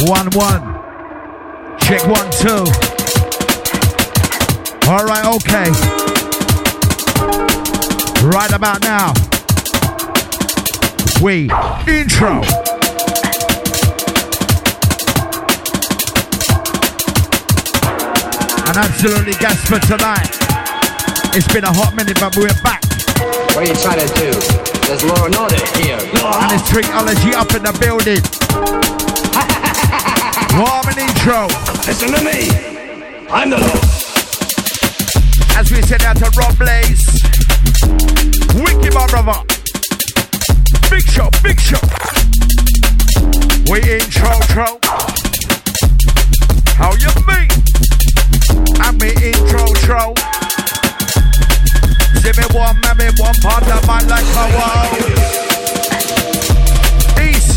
1 1. Check 1 2. Alright, okay. Right about now, we intro. And absolutely gas for tonight. It's been a hot minute, but we're back. What are you trying to do? There's law and order here. And it's Trickology up in the building. Warm and intro. Listen to me. I'm the law. As we send out to Rob Blaze. Wiki, my brother. Big show, big show. We intro. How you mean? And me intro. See me one part of my life, oh wow. East.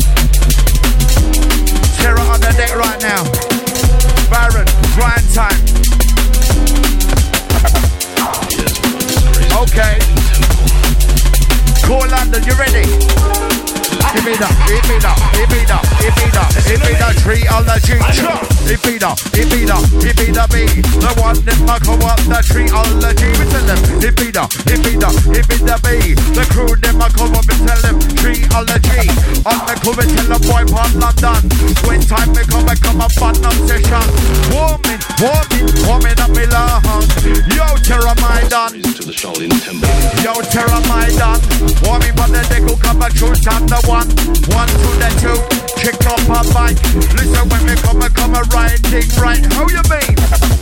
Terror on the deck right now. Baron, grind time. Okay. Cool London, you ready? Hit me the Triology. Hit me the B. The one that I come up the Triology. We tell them, hit me the B. The crew them I come up and tell them Triology. On the crew we tell them boy from London. When time we come back on a fun obsession. Warming up me lung. Yo, Terra Maidan. Yo, Terra Maidan. Warming on the deck who come back through time the 1 to the 2. Kick off my bike. Listen when we come a riding right. How you mean?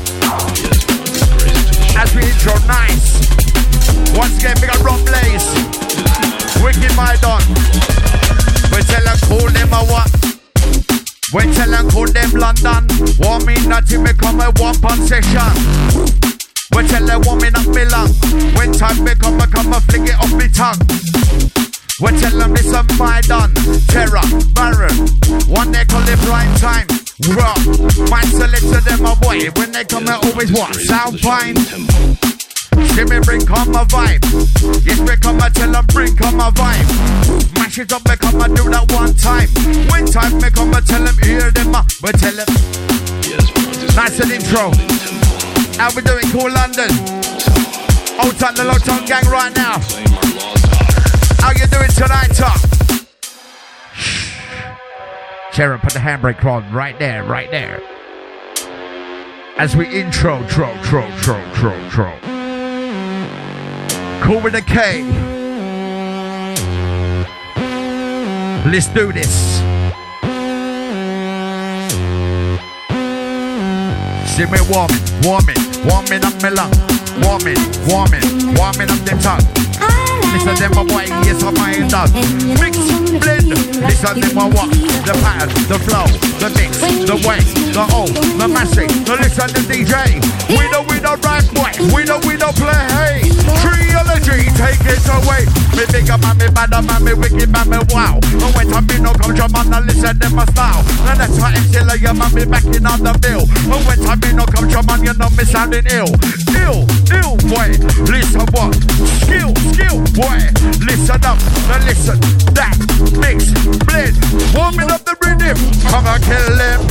As we intro, nice. Once again, we got Rob Blaze. Wicked Maidan. We tell them cool them a what? We tell them cool them London. Warming nothing, we come a 1 pound session. We tell them warming up me lung. When time we come a flick it off me tongue. We tell them this a Maidan, Terror, Baron. One they call it prime time. Raw, man select to them a boy. When they come out always what? Sound fine. See me bring on my vibe. Yes, we come and tell them bring on my vibe. Mash it up, we come and do that 1 time. When time we come and tell them hear them up. We tell them. Nice and intro. How we doing? Cool London. Out on the Low Tongue gang right now. How you doing tonight, Tom? Sharon, put the handbrake on right there. As we intro. Cool with a K. Let's do this. See me warming up my lung. Warming up the tongue. Listen them a boy, yes I'm my dog. Mix, blend, listen them a what? The pattern, the flow, the mix, the way, the O, the massive, the listen to DJ. We don't rap boy, we don't play, hey. Triology, take it away. Me bigger man, me badder man, me wicked man, me wow. And when time me no come drum on the listen them a style. And that's why I'm still a young man, me backing on the bill. And when time me no come drum on, you know me sounding ill, boy. Listen what? Skill, boy. Listen up, now listen. That mix, blend, warming up the rhythm. Come on, kill them.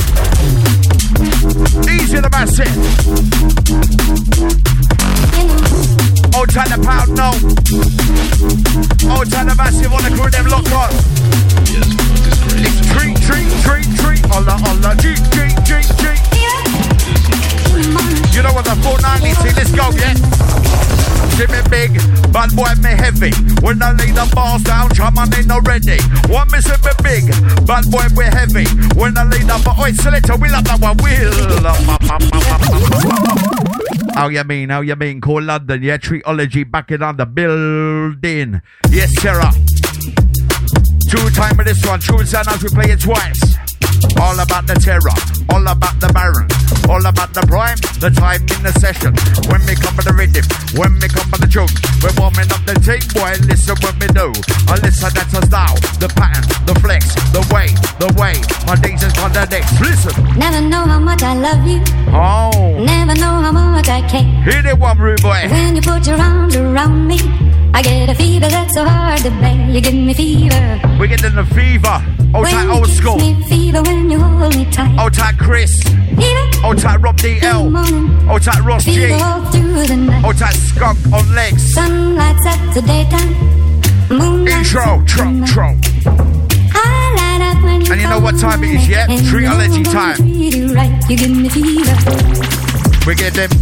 Easy the massive. Old time the pound, no. Old time the massive on the crew, them locked on. It's treat. Olla, G. You know what the 490 see, let's go, yeah. See me big, bad boy me heavy. When I lay the bars down, Chairman ain't no ready. One me see me big, bad boy we heavy. When I lay the bar, oi selector, we love that one, How you mean? Call London, yeah, Triology back in on the building. Yes, Sarah. 2 time with this one, true sound as we play it twice. All about the terror, all about the Baron, all about the prime, the time in the session. When we come by the rhythm, when we come by the joke, we're warming up the team, boy, listen when we do. I listen, that's a style, the pattern, the flex, the way, my days is on the decks, listen. Never know how much I love you. Oh. Never know how much I care. Hit it one, rude boy. When you put your arms around me, I I get a fever that's so hard to bear. You give me fever. We're getting the fever. Old tight old school. Fever when you hold me tight. Old tight Chris. Fever. Old tight Rob DL. Old tight Ross G. Fever all through the night. Old tight Skunk on legs. Sun lights up the daytime. Moon Intro, tro. And you know what time it is, yeah? Triology time. You give me fever. We get them.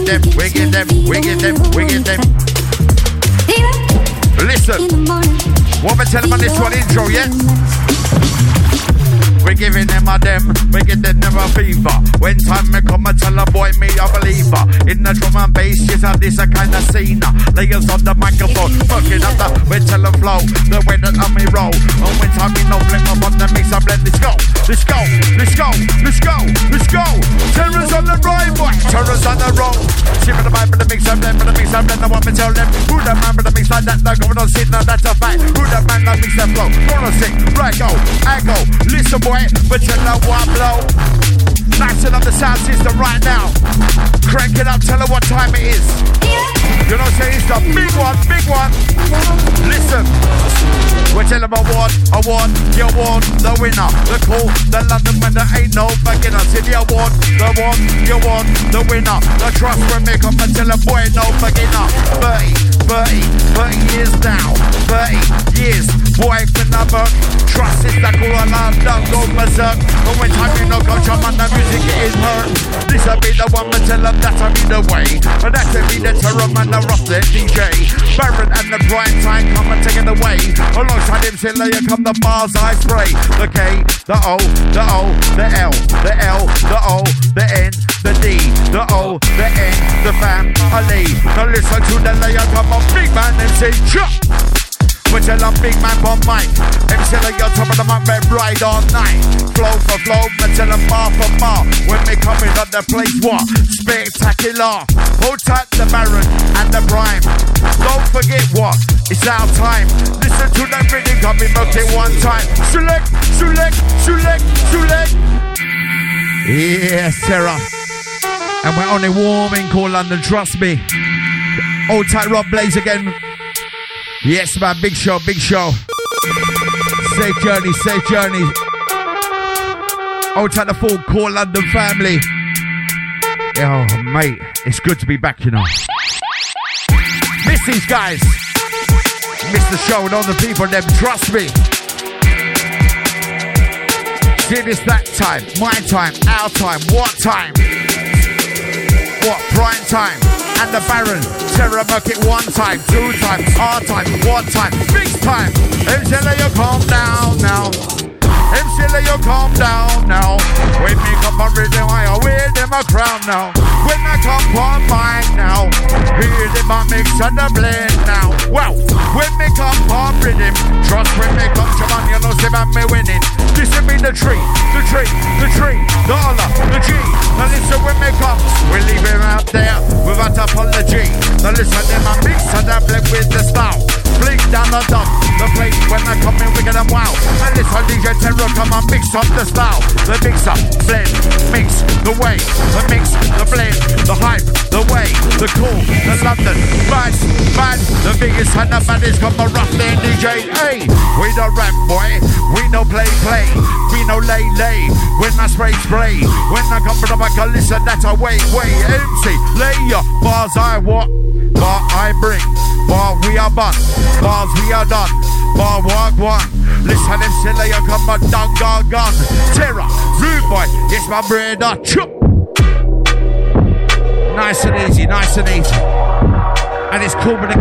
Listen. What we tell them on this one intro, yeah? We're giving them a them, we give them a fever. When time me come, I tell a boy me a believer. In the drum and bass, yes, this a kind of scene. Layers on the microphone, fucking up the, we tell them flow, the way that I me roll. And when time me no blame up on the mix, I blend, let's go. Terrors on the right, boy, terrors on the road. Shiver the vibe, but the mix, I blend, I want me tell them. Who the man, but the mix like that, like going on sit, now that's a fact. Who the man, like mix that flow, gonna sing, right go, I go, listen boy. But you know what blow. Nice up the sound system right now. Crank it up, tell her what time it is. You know what I'm saying? It's the big one. Listen. We tell them award, you won, the winner, the cool, the London man, there ain't no beginner. See the award, you won, the winner, the trust we make up and tell a boy no beginner. 30 years now, 30 years, boy can never trust is like all I don't go berserk. But when time you know go jump on the music it is hurt. This'll be the one, but tell them that'll be the way. But that'll be the terror man, the rough the DJ. Baron and the prime time come and take it away. Alongside him, say, here come the bars I spray. The K, the O, the O, the L, the L, the O, the N, the D, the O, the N, the family. Now listen to the layer come on, big man and say, chop. We tell them big man on mic. MC like you're top of the mic, red ride all night. Flow for flow, we tell them bar for bar. When they come in on the place, what? Spectacular. Hold tight the Baron and the Prime. Don't forget what? It's our time. Listen to that rhythm, got me milked it one time. Select. Yes, Sarah. And we're only warming, call London, trust me. Old tight Rob Blaze again. Yes, man, big show. Safe journey. Old tight the full call London family. Oh, mate, it's good to be back, you know. Miss these guys. Miss the show and all the people, them, trust me. See this, that time, my time, our time, what time? What, prime time? And the Baron, Terror Bucket 1 time, 2 times, our time, what time? Mix time. MC, let you calm down now. MC, let you calm down now. When me come on rhythm, I wear them a crown now. When I come on mic now, hear them a mix and a blend now. Well, when me come on rhythm, trust when me come, Jaman, you know, say about me winning. This will be the tree, the dollar, the G. Now listen when me come, we leave him out there without apology. Now listen, them a mix and a blend with the style. Blink down the dump, the place when I come in, we get them wow. And listen, DJ Terror, come and mix up the style. The mix up, blend, mix, the way, the mix, the blend, the hype, the way, the cool, the London, vice, man, the biggest and the baddest, come the rough there, DJ. Hey, we no rap, boy, we no play, we no lay. When I spray, when I come from the back, I listen, that's a way, MC, lay your bars, I what? Bar I bring, bar we are bun, bars we are done, bar walk one. Listen him say like you come a dung gun. Terror, rude boy, yes my brother, chup. Nice and easy. And it's cool with the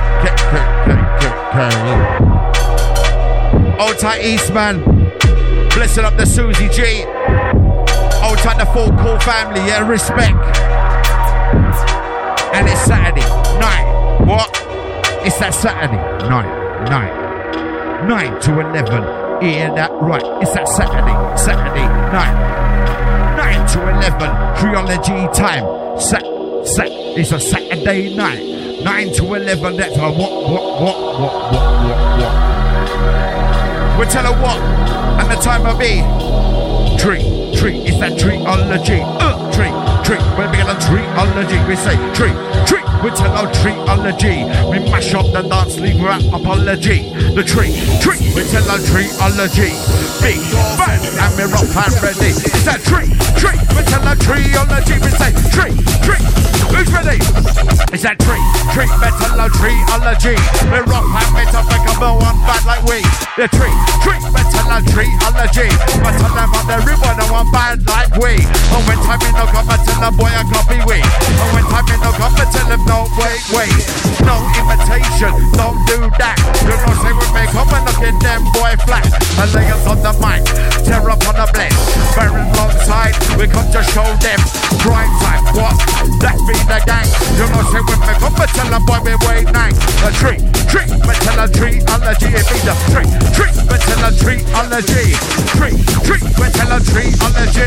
Old tight Eastman, blessing up the Susie G. Old tight the full cool family, yeah, respect. And it's Saturday night. What? It's that Saturday night. 9 to 11. Hear that right? It's that Saturday night. 9 to 11. Triology time. It's a Saturday night. 9 to 11. That's a what? We tell her what? And the time will be. Tree. It's that triology. Tree. tree. When we get a treeology, we say tree. We tell our treeology. We mash up the dance, leave rap apology. The tree. We tell our treeology. Big bang, and we rock and ready. It's that tree. We tell our treeology. We say tree. Who's ready? It's that tree. We tell our treeology. We rock and we talk like a one bad like we. The tree. We tell our treeology. We tell them on the river, no one bad like we. And when time we no come, I tell a boy I copy we. And when time we no come, I tell him no, wait. No imitation, don't do that. You know, say we make up and look at them boy flat. And lay us on the mic, tear up on the blend. Very long side, we come to show them. Prime time, what? That be the gang. You know, say we make up and tell a boy we wait nine. A tree, we tell a treeology. It be the tree, we tell a treeology. Tree, we tell a treeology.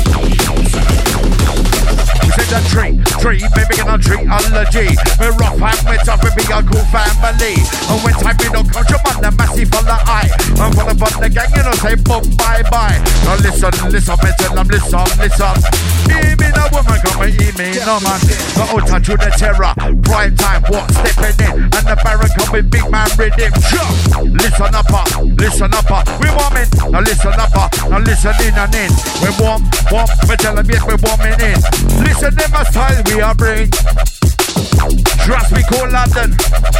We say the tree, baby, get a treeology. We rock and we tough, we be a cool family. And when time we don't count your man, the massive on the eye. And for the gang, you know, say boom, bye. Now listen, me tell them, listen. Me no woman, come and eat me, no man. The outer to the terror, prime time, what stepping in. And the barrack come with big man rhythm. Listen up, we warming. Now listen up, now listen in and in. We warm, we tell them yes, we warming in. Listen to my style, we are bring. Trust me, call London.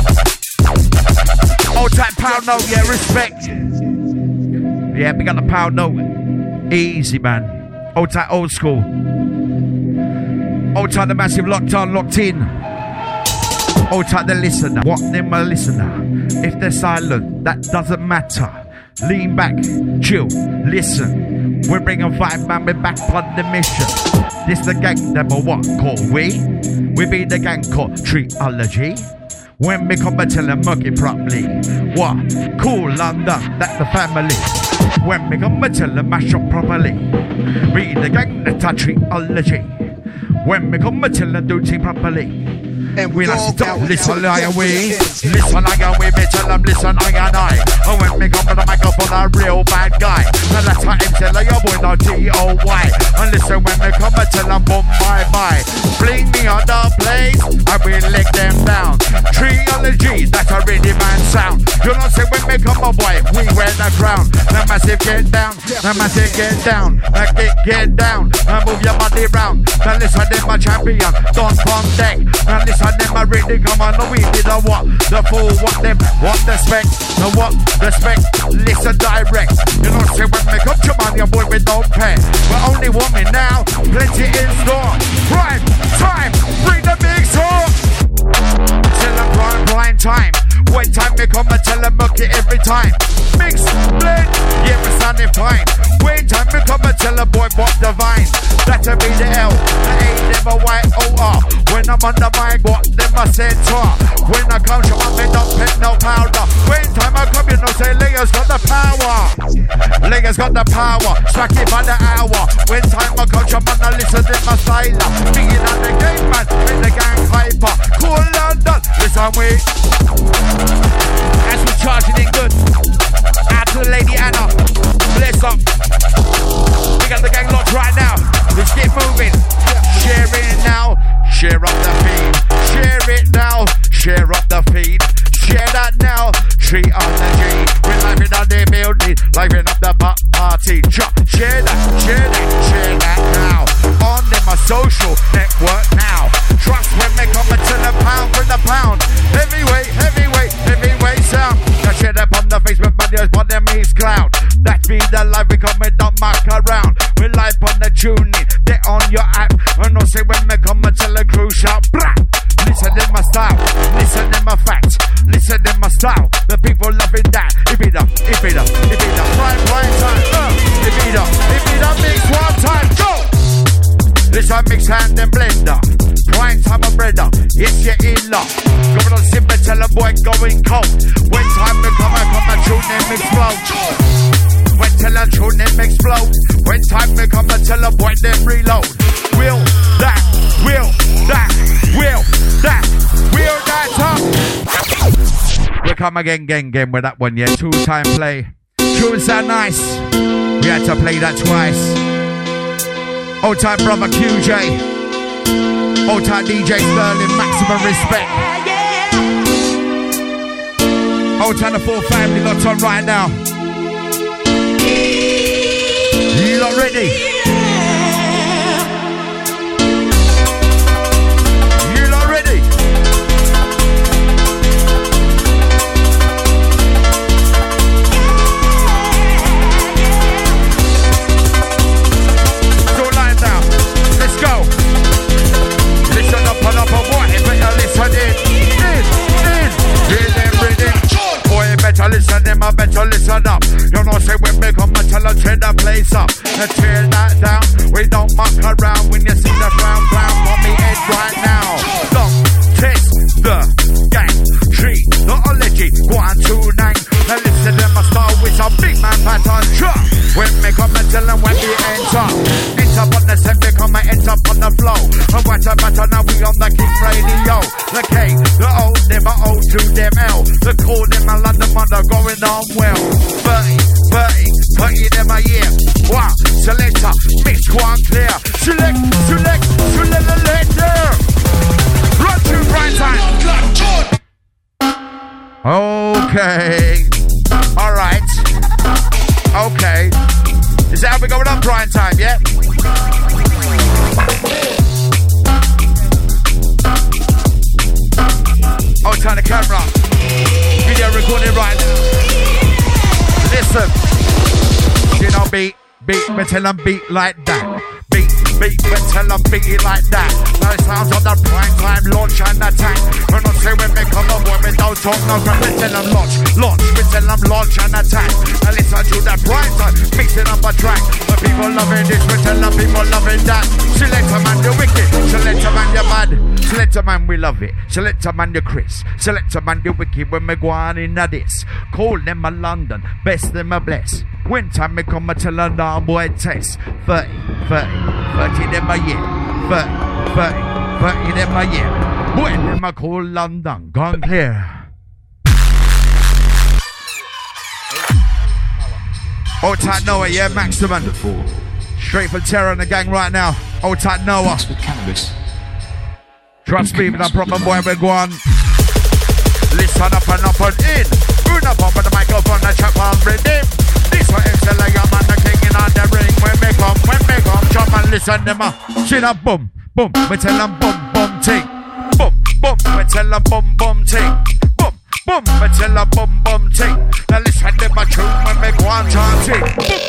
Old type pound note, yeah, respect. Yeah, we got the pound note. Easy, man. Old type, old school. Old type, the massive locked on, locked in. Old type, the listener. What name a listener? If they're silent, that doesn't matter. Lean back, chill, listen. We bring a vibe, man, we're back on the mission. This the gang, them or what call we? We be the gang called treeology. When we come and tell them work it properly. What? Cool London, that's the family. When we come and tell them mash up properly. We the gang, that's a treeology. When we come and tell them do things properly. And we like stop, listen like we. Listen like we, me tell them listen like I. And when we come to the microphone, a real bad guy. And that's how him tell your boy no G-O-Y. And listen when we come and tell them boom, bye. Fling me on the place, I will lick them down. Treeology, that's a really man sound. You know say when we come a boy, we wear the crown. The massive get down, the massive get down. The get down, and move your body round. Now listen to my champion, don't come deck. Now listen them I really come on, no we did a what? The fool, what them, what the spec? No what? The spec, listen direct. You know say when we come to man, your boy we don't pay. We're only woman now, plenty in store. Prime time, bring the big song. Tell them prime time. When time we come and tell them mucky every time. Mix, blend, yeah we're sounding fine. When time we come and tell a boy what divine. That'll be the L, the A, never Y-O-R. When I'm on the mic, what them a center. When I come to my men, don't pick no powder. When time I come, you know say Leo's got the power. Leo's got the power, strike it by the hour. When time I come to my listen to my style. Being on the game man, in the gang hyper. Cool London, listen we. As we're charging it good. Out to the lady Anna. Bless up. We got the gang locked right now. Let's get moving. Share it now. Share up the feed. Share it now. Share up the feed. Share that now. Treeology. We're live in the building. Living up the party. Share that now. On them a social network now. Trust when they come and tell a pound for the pound. Heavyweight sound. Now share that on the Facebook videos, but them is cloud. That be the live we come and don't muck around. We live on the tuning, they on your app. And no say when we come and tell a crew shout, blah. Listen to my style, listen to my facts, listen to my style. The people loving that. It be the prime time. It be the mix one time. Go. This a mix hand and blender. Prime time of breader. Yes, you're in love. Going on simple, tell a boy going cold. When time to come and tune in, explode. When tell a tune in, explode. When time to come and tell a boy then reload. Will that up. We come again with that one, yeah. 2-time play. Tunes sound nice. We had to play that twice. Old time brother QJ. Old time DJ Sterling, maximum respect. Old time the full family locked on right now. You lot ready? You lot ready? So line down. Let's go. Listen up and up and what? You better listen in. Hear them ready. Boy, you better listen in, I better listen up. You know, say when we come and tell us tear the place up. And tear that down. We don't muck around when you see the ground on me head right now. Don't test the gang. Treat the ology. 1, 2, 9. Now listen to my style with some big man pattern. When we come and tell them when we enter. Enter on the set, we come and enter on the flow. And what a matter now we on the King Radio. The K, the O, never O to them L. The call them a London mother going on well. 30 them a year. Wow, selector, mix one clear. Select. Run to prime time. Okay. Alright. Okay. Is that how we going on prime time, yeah? Oh, turn the camera. Video recording right now. Listen. You know, beat, but tell them beat like that. Beat, but tell them beat it like that. Now it sounds on the prime time launch and attack. When I say when we come on, boy, we don't talk no crap. We tell them launch, we tell them launch and attack. Now listen to that prime time, mixing up a track. The people loving this, we tell them people loving that. Selector man, you're wicked. Selector man, you're mad. Selector man, we love it. Selector man, you're Chris. Selector man, you're wicked when we go on in this. Call them a London, best them a bless. When time me come, I tell a nah boy test. 30 them a year. 30 them a year. When them a call London, gone clear. Old tight Noah, yeah, maximum. Straight for terror and the gang right now. Old tight Noah. Trust me, with a proper boy, we're going. Listen up and in. Run up on the microphone, the chop on rhythm. This one is the lion man, the king in on the ring. When we come, jump and listen them up. Shit up, boom, boom, we tell them boom, boom, ting. Boom, boom, we tell them boom, boom, ting. Boom, boom, we tell them boom, boom, ting. Now listen them a tune when we go on chanting.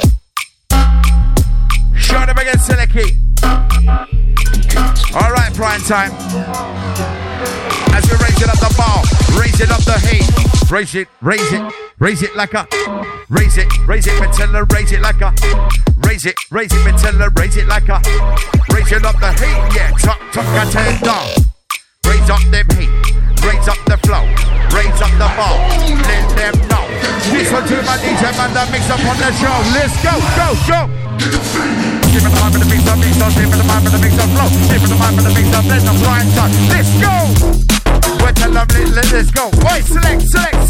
Show them again, Seleki. Alright, prime time. As we raise it up the bar, raise it up the heat. Raise it like a. Raise it, Matilla, raise it like a. Raise it, Matilla, raise it like a. Raise it up the heat, yeah, tuck, I turn down. Raise up them heat, raise up the flow, raise up the bar, let them know. Listen to my DJ man that mix up on the show. Let's go. Give it the mind for the mix up, give it the mind for the mix up flow, give it the mind for the mix up, then the blind side. Let's go! We're telling them, let's go. Oi, select.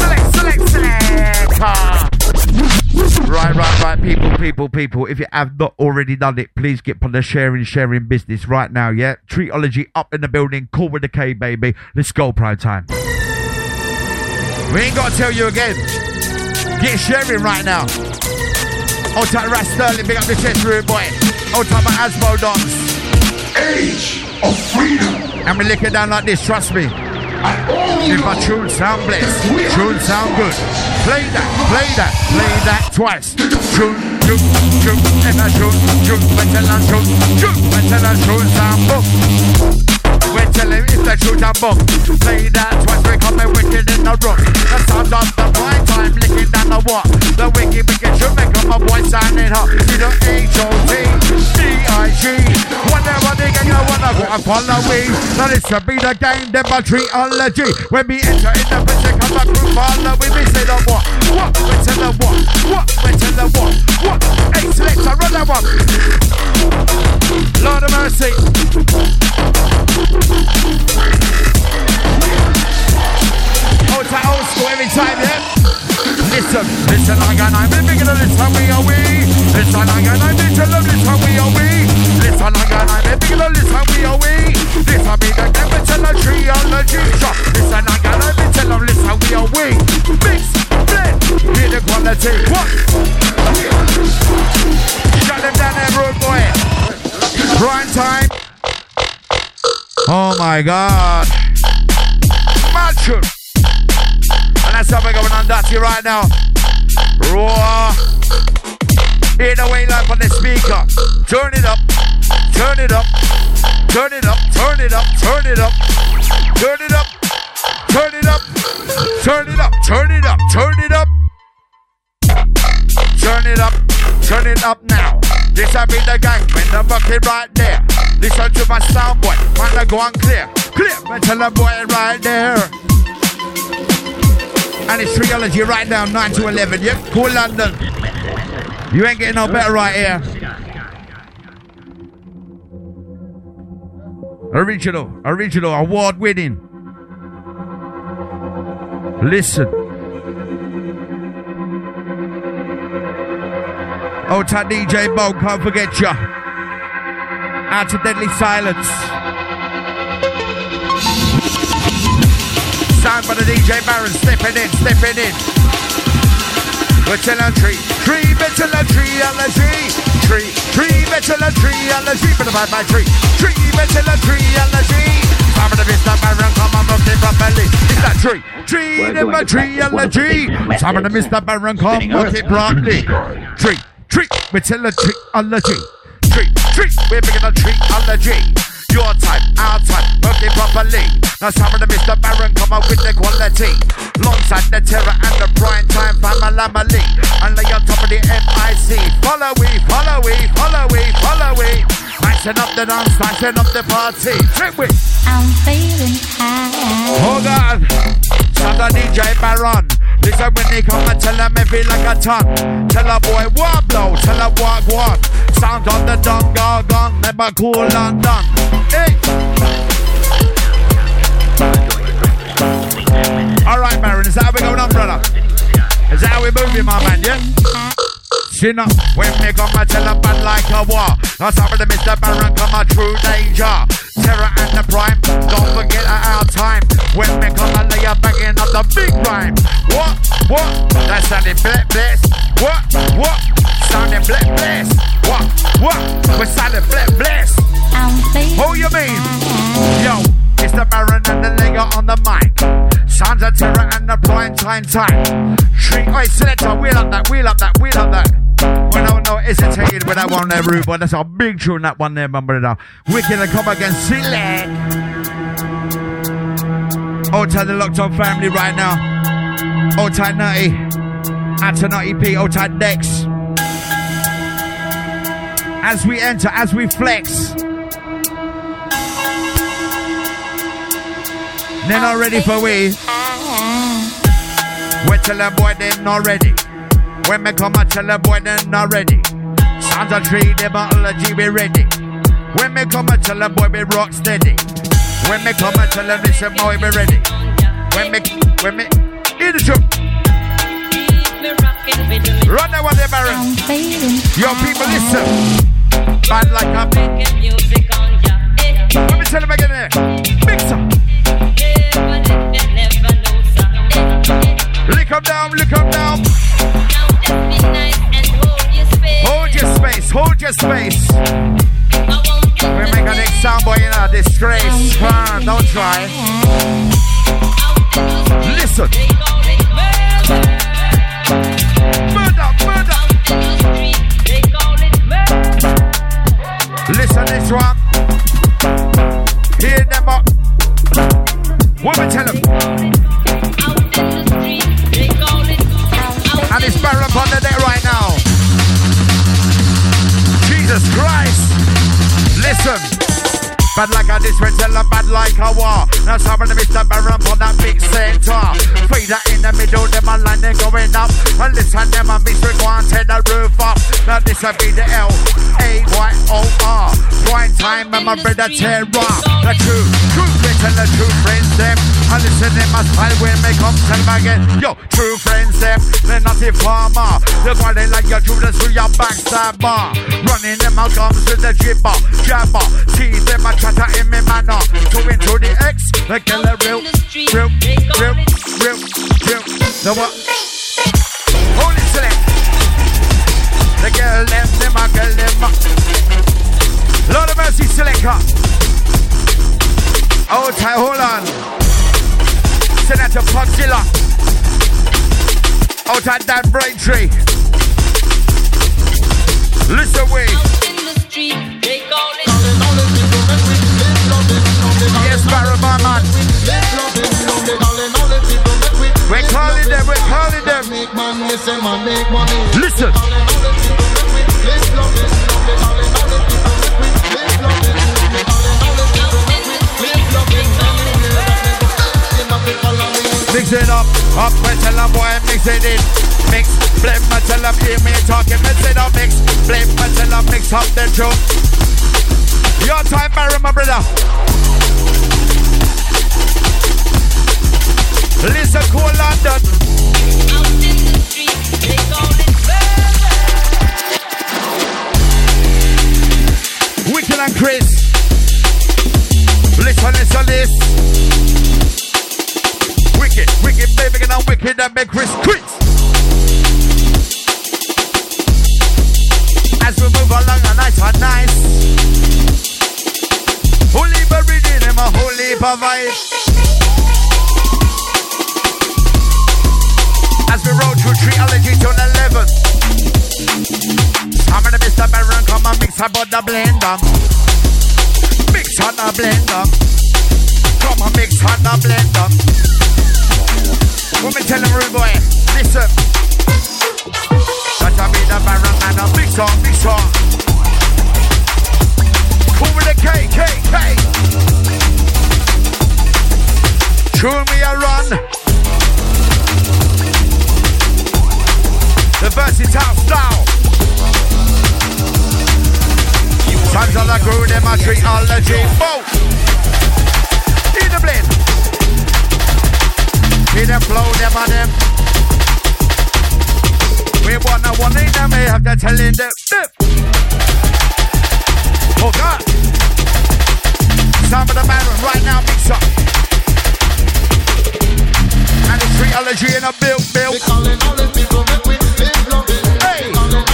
Right, people. If you have not already done it, please get on the sharing business right now, yeah? Treatology up in the building, call with the K, baby. Let's go, prime time. We ain't got to tell you again. Get sharing right now. Old time Rat Sterling, big up the chest room, boy. Old time Asmo Dons. Age of freedom. And we lick it down like this, trust me. If my tune sound blessed, tune sound good. Play that twice. Tune, and I tune, tune sound boom. We tell him it's the shoot and boom. Play that twice, we come and wicked in the room. The sound of the prime time, licking down the what? The wicked should make up my voice sounding hot. See the H-O-T-D-I-G. Whatever they get, you wanna go and follow me. Now this will be the game, then my treatology. When we enter in the place, they come back through follow we say the what? What? We tell them what? We tell them what? Hey, selector, run that one. Lord of mercy. Old school every time, yeah? Listen, like I'm bigger than this time we are we. Listen again, I need to love this how we are we. Listen again, I need to love this how we are we. This will be the game tell a triology. Listen again, I need to love this how we are we. Mix, blend, hear the quality. What? Shut them down there, rude boy. Prime time. Oh my God. Macho. And that's how we're going on Dutty right now. Raw. Hear the way live on the speaker. Turn it up. Turn it up. Turn it up. Turn it up. Turn it up. Turn it up. Turn it up. Turn it up. Turn it up. Turn it up. Turn it up. Turn it up now. This will be the gang when the bucket right there. Listen to my sound boy. Wanna go on clear. Clear. Tell the boy right there. And it's Triology right now, 9 to 11. Yep, cool London. You ain't getting no better right here. Original, award winning. Listen. Oh, to DJ Bo, can't forget ya. Out to Deadly Silence. Sound by the DJ Baron, stepping in. We're telling tree, better than tree, allergy. Tree, better than tree, allergy. For the 5 by tree, better than tree, allergy. Some of the Mr. Baron, come on, look it properly. It's that tree, never tree, allergy. Some of the Mr. Baron, come, look it properly. Tree, we tell a tree, allergy. Tree, we're making a tree, allergy. Your time, our time, working properly. Now some of the Mr. Baron come up with the quality. Alongside the terror and the prime time family. And lay on top of the MIC. Follow we. Nicing up the dance, nicing up the party. Trick we. I'm feeling high. Oh God. Sound the DJ Baron. Listen when they come and tell them it feel like a ton. Tell a boy what blow, tell a walk. Sound on the dung, gone, never cool and done. Hey. Alright, Baron, is that how we going on, brother? Is that how we moving, my man, yeah? Chin up, when me come and tell a band like a war. Now some of the Mr. Baron come a true danger. Terror and the prime, don't forget our time. When me come and lay a banging up the big rhyme. What? That sounding bless. What? Sounding bless. What? We're sounding bless. Who you mean? Yo, it's the Baron and the Lega on the mic. Sounds of terror and the prime time. Tree, oi, selector, wheel up that. Well, no hesitated with that one there, Rude Boy. That's a big tune, that one there, remember. Wicked and come against Select. Old tight the Locked On family right now. Old tight Nutty. Out to Nutty P. Old tight Dex. As we enter, as we flex. They're not ready for we. We tell the boy they're not ready. When me come and tell the boy they're not ready. Sounds a tree, the biology be ready. When me come and tell the boy be rock steady. When me come and tell them listen boy be ready. When me, hear the truth. Run that one there, Baron. Yo, people listen. Bad like a let me tell them again there. Mixer. Lick 'em down. Hold your space. We make a next sound boy in a disgrace. Don't try. Listen. Murder. Listen this one. Hear them up. What we tell them? And it's Baron upon the deck right now. Jesus Christ. Listen. Bad like a this, we tell them bad like a war. Now some of them Mr. Baron on that big center. Fade leader in the middle, them a line they going up. And listen, them a mix with one, take the roof up. Now this will be the L-A-Y-O-R. Prime time and my brother terror. The true friends and the true friends them. And listen, them a style when they come tell them again. Yo, true friends them, they're not a farmer. The boy they like your Judas through your backstabber. Running them out comes with the jibber, jabber. See them a chatter in me manner. To into the X, they kill a real. The what? Holy select. The girl left them, I girl them. Lord of mercy selector. Oh, tight, hold on. Send that to Pudzilla. Out at that Braintree. Listen, wait. Yes, Barrow, my man. We're calling them, we're calling them. Listen. Mix it up, we tell them boy, mix it in. Mix, flip, I tell them, hear me talking, mix it up, mix, flip, I tell them, mix up the truth. Your time, Barry, my brother. Listen, cool London. Out in the street, they call it murder. Wicked and Chris. Listen, this. Wicked, baby, and I'm wicked and make Chris. As we move along, a nice and nice. Holy buried in a holy vibe. As we roll through Triology to 11. I'm gonna Mr. Baron, come and mix about the blender. Mix on the blender. Come and mix on the blender. Let me tell them, rude boy, listen. That's a be the Baron and a big song. Cool with the K. Chew me a run. The versatile style. Times on the crew, them a Triology. Boom. In the blend. In the flow, them and them. We wanna one in them, we have to tell in them. Oh God. Some of the man right now, mix up. And the Triology in a build. We calling all the people that we live love. Hey.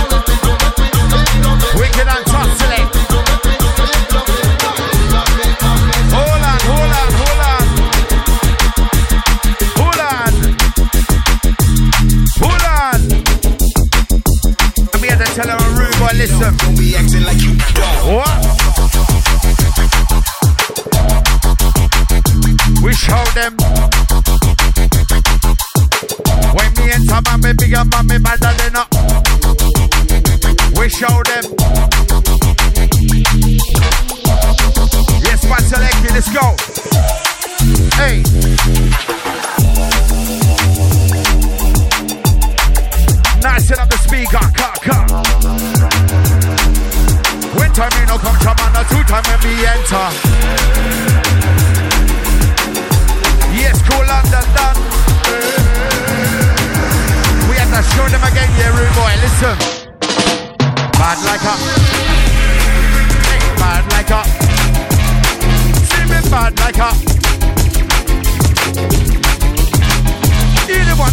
Wicked and tough select. Hold on. I'm here to tell her a rude boy, listen. Don't be acting like you don't. What? We show them. When me and some mommy bigger, mommy better than up. We show them. Yes, man, selected, let's go. Hey. Nice, set up the speaker, cut. When time me no come from and 2 time when me enter. Yes, cool London done. We have to show them again, yeah, rude boy, listen. Bad like a. Bad like a. See me bad like a. Either one.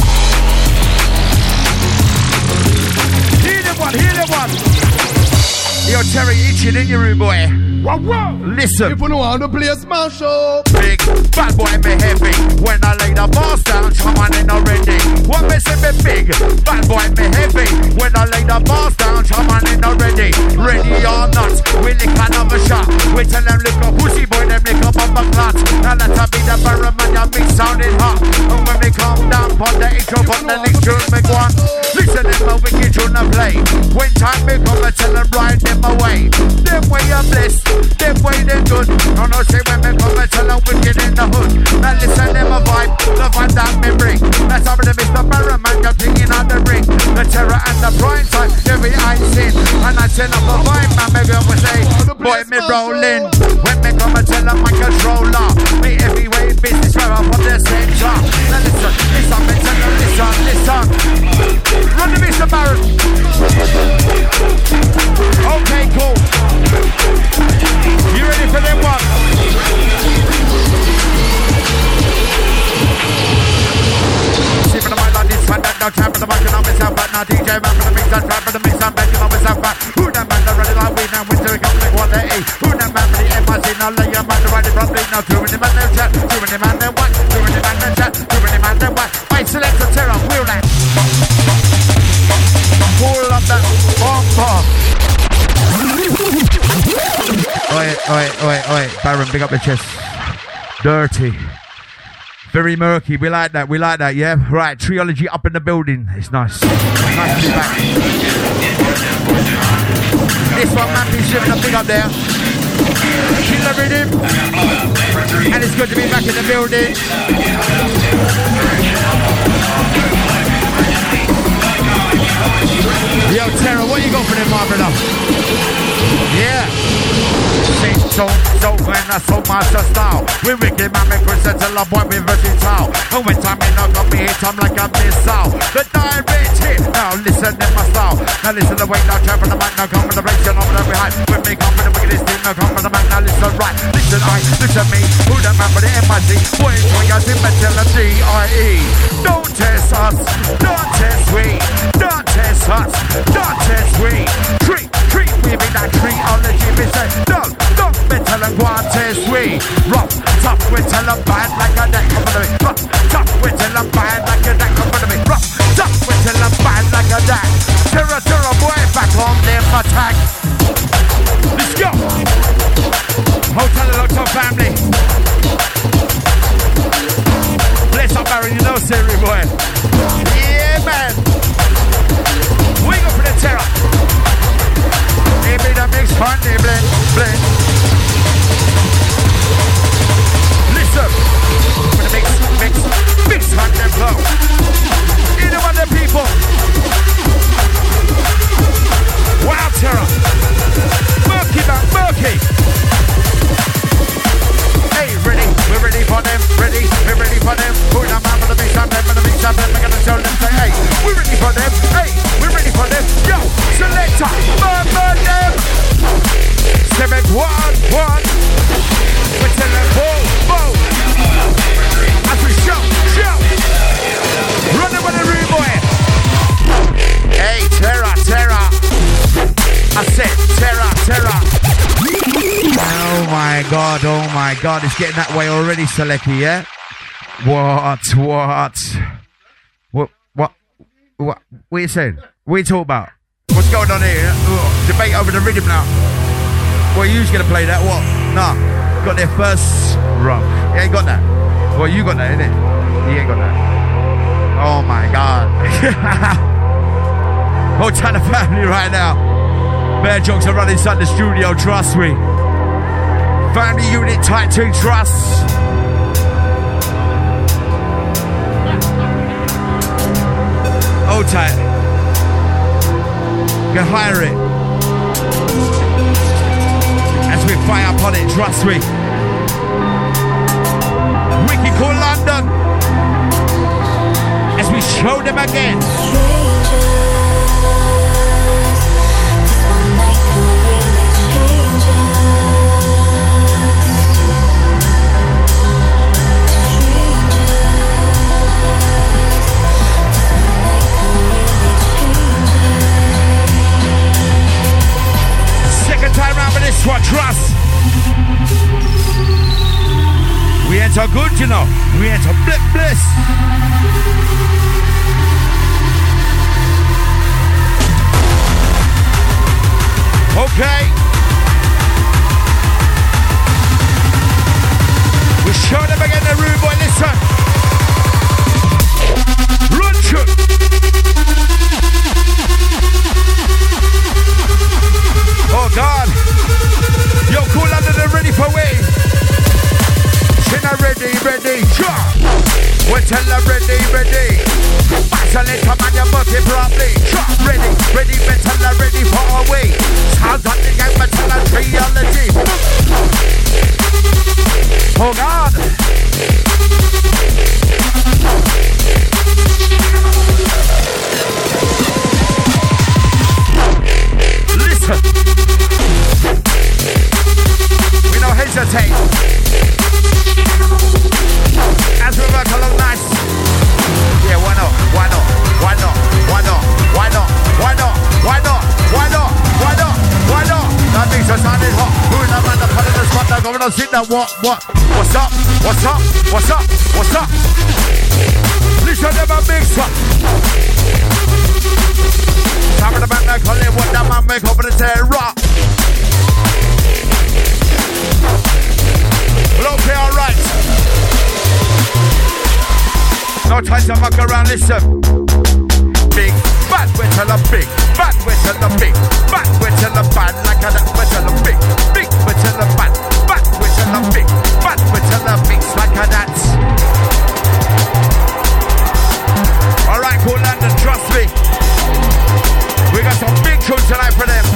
Hear the one. Yo, Terry, itching in your room, boy. Whoa. Listen. If you know how to play a smash up. Big bad boy me heavy. When I lay the boss down, come on in already. What me say me big? Bad boy me heavy. When I lay the boss down, come on in already. Ready or not, we lick another shot. We tell them lick up pussy boy, them lick up on the clot. Now let her be the barrel man, your big sounding hot. And when we come down, put the intro, put the next tune, me go on. Listen them a wicked tune to play. When time me come, I tell them ride them away. Them way you blessed, them way they good. No say when me come, I tell them wicked in the hood. Now listen them a vibe, the vibe that me bring. That's how the Mr. Barraman got thinking on the ring. The terror and the prime time, every I sin. And I send up a vibe, man, my girl will say, boy, me rolling. When me come and tell my controller, me heavyweight business, where I'm on the center. Now listen, listen, me tell you, listen. Run the Mr. Barron. Okay, cool. You ready for them one? See for the mind like this, and that now time for the mic and I'm myself back. Now DJ man for the mix and trap for the mix and making on myself back. Who that man that running like we now winter coming one day. Who that man for the MIC now lay your man to ride it properly. Now too many man them chat, too many man them what, too many man them chat, too many man them what. I select the terror, wheel that. Pull up that bomb. Oi, Baron, big up the chest. Dirty. Very murky, we like that, yeah? Right, Triology up in the building. It's nice. Nice to be back. This one, man, is shivering a big up there. Killer rhythm. And it's good to be back in the building. Yo, Terra, what you got for them, my brother? Yeah. So when I so master style. We wicked man, make Chris tell a boy we versatile. And when time in not gonna be hit, I'm like a missile. The direct hit. Now listen in my style. Now listen the way now travel the mic. Now come with the breaks and over the behind. When me come with the wickedest thing, now come with the mic. Now listen right. Listen me. Who the man for the MIC? Boy, I think I tell them D-I-E. Don't test us. Don't test we. Don't test us. Don't test we. Treat we be that Triology. We say don't me tell them go and test we. Rough, tough, we tell them bad like a deck up on me. Rough, tough, we tell them bad like a deck up on me. Rough, tough, we tell them bad like a deck. Terror, boy, back on them attack. Let's go. Hotel and Lockdown family. Bless up, Baron, you know, Siri, boy. Yeah, man. We go for the terror. Maybe that makes fun, they blend. Listen, for the mix fun, them flow. You know what the people. Wow, terror. Murky. Hey, we're ready for them, we're ready for them. Who the man for the mix and them, we're gonna tell them, say, hey, we're ready for them, hey, we're ready for them. Yo, selector, burn them. 7-1-1. We're telling boom. As we show. Run them on the room, boy. Hey, terror. I said terror. Oh my God, it's getting that way already, Selecki, yeah? What are you saying? What are you talking about? What's going on here? Debate over the rhythm now. Well, you going to play that? What? Nah. Got their first wrong. You ain't got that. Well, you got that, innit? You ain't got that. Oh my God. Whole ton of family right now. Bear jokes are running inside the studio, trust me. Family unit tight to trust. Hold tight. Go hire it. As we fire upon it, trust me. Wicked call London. As we show them again. Second time round for this one, trust. We enter good, you know. We enter bliss. Okay. We show them again the room, boy. Listen. Run shoot. Oh God. Yo, cool under the ready for way. China ready. Sure. We tell them ready. Selector man, you book it properly. Ready, ready, metal, ready for away. Sounds like the gang metal and triology. Oh God. Listen. We don't hesitate. As we work along nice. Yeah, why not? Why not? Why not? Why not? Why not? Why not? Why not? Why not? Why not? Why not? That makes us sounding hot. Who in the man that put in the spot now? Going to sit there. What? What's up? What's up? What's up? What's up? Listen to my mix up. Some of the man that call it what that man make over the tail rock. Well, okay, alright. No time to fuck around, listen. Big, bad, we tell them big. Bad, we tell them big. Bad, we tell them bad. Like that, we tell them big. Big, we tell them bad. Bad, we tell them big. Bad, we tell them mix like that. Alright, cool London, trust me. We got some big tunes tonight for them.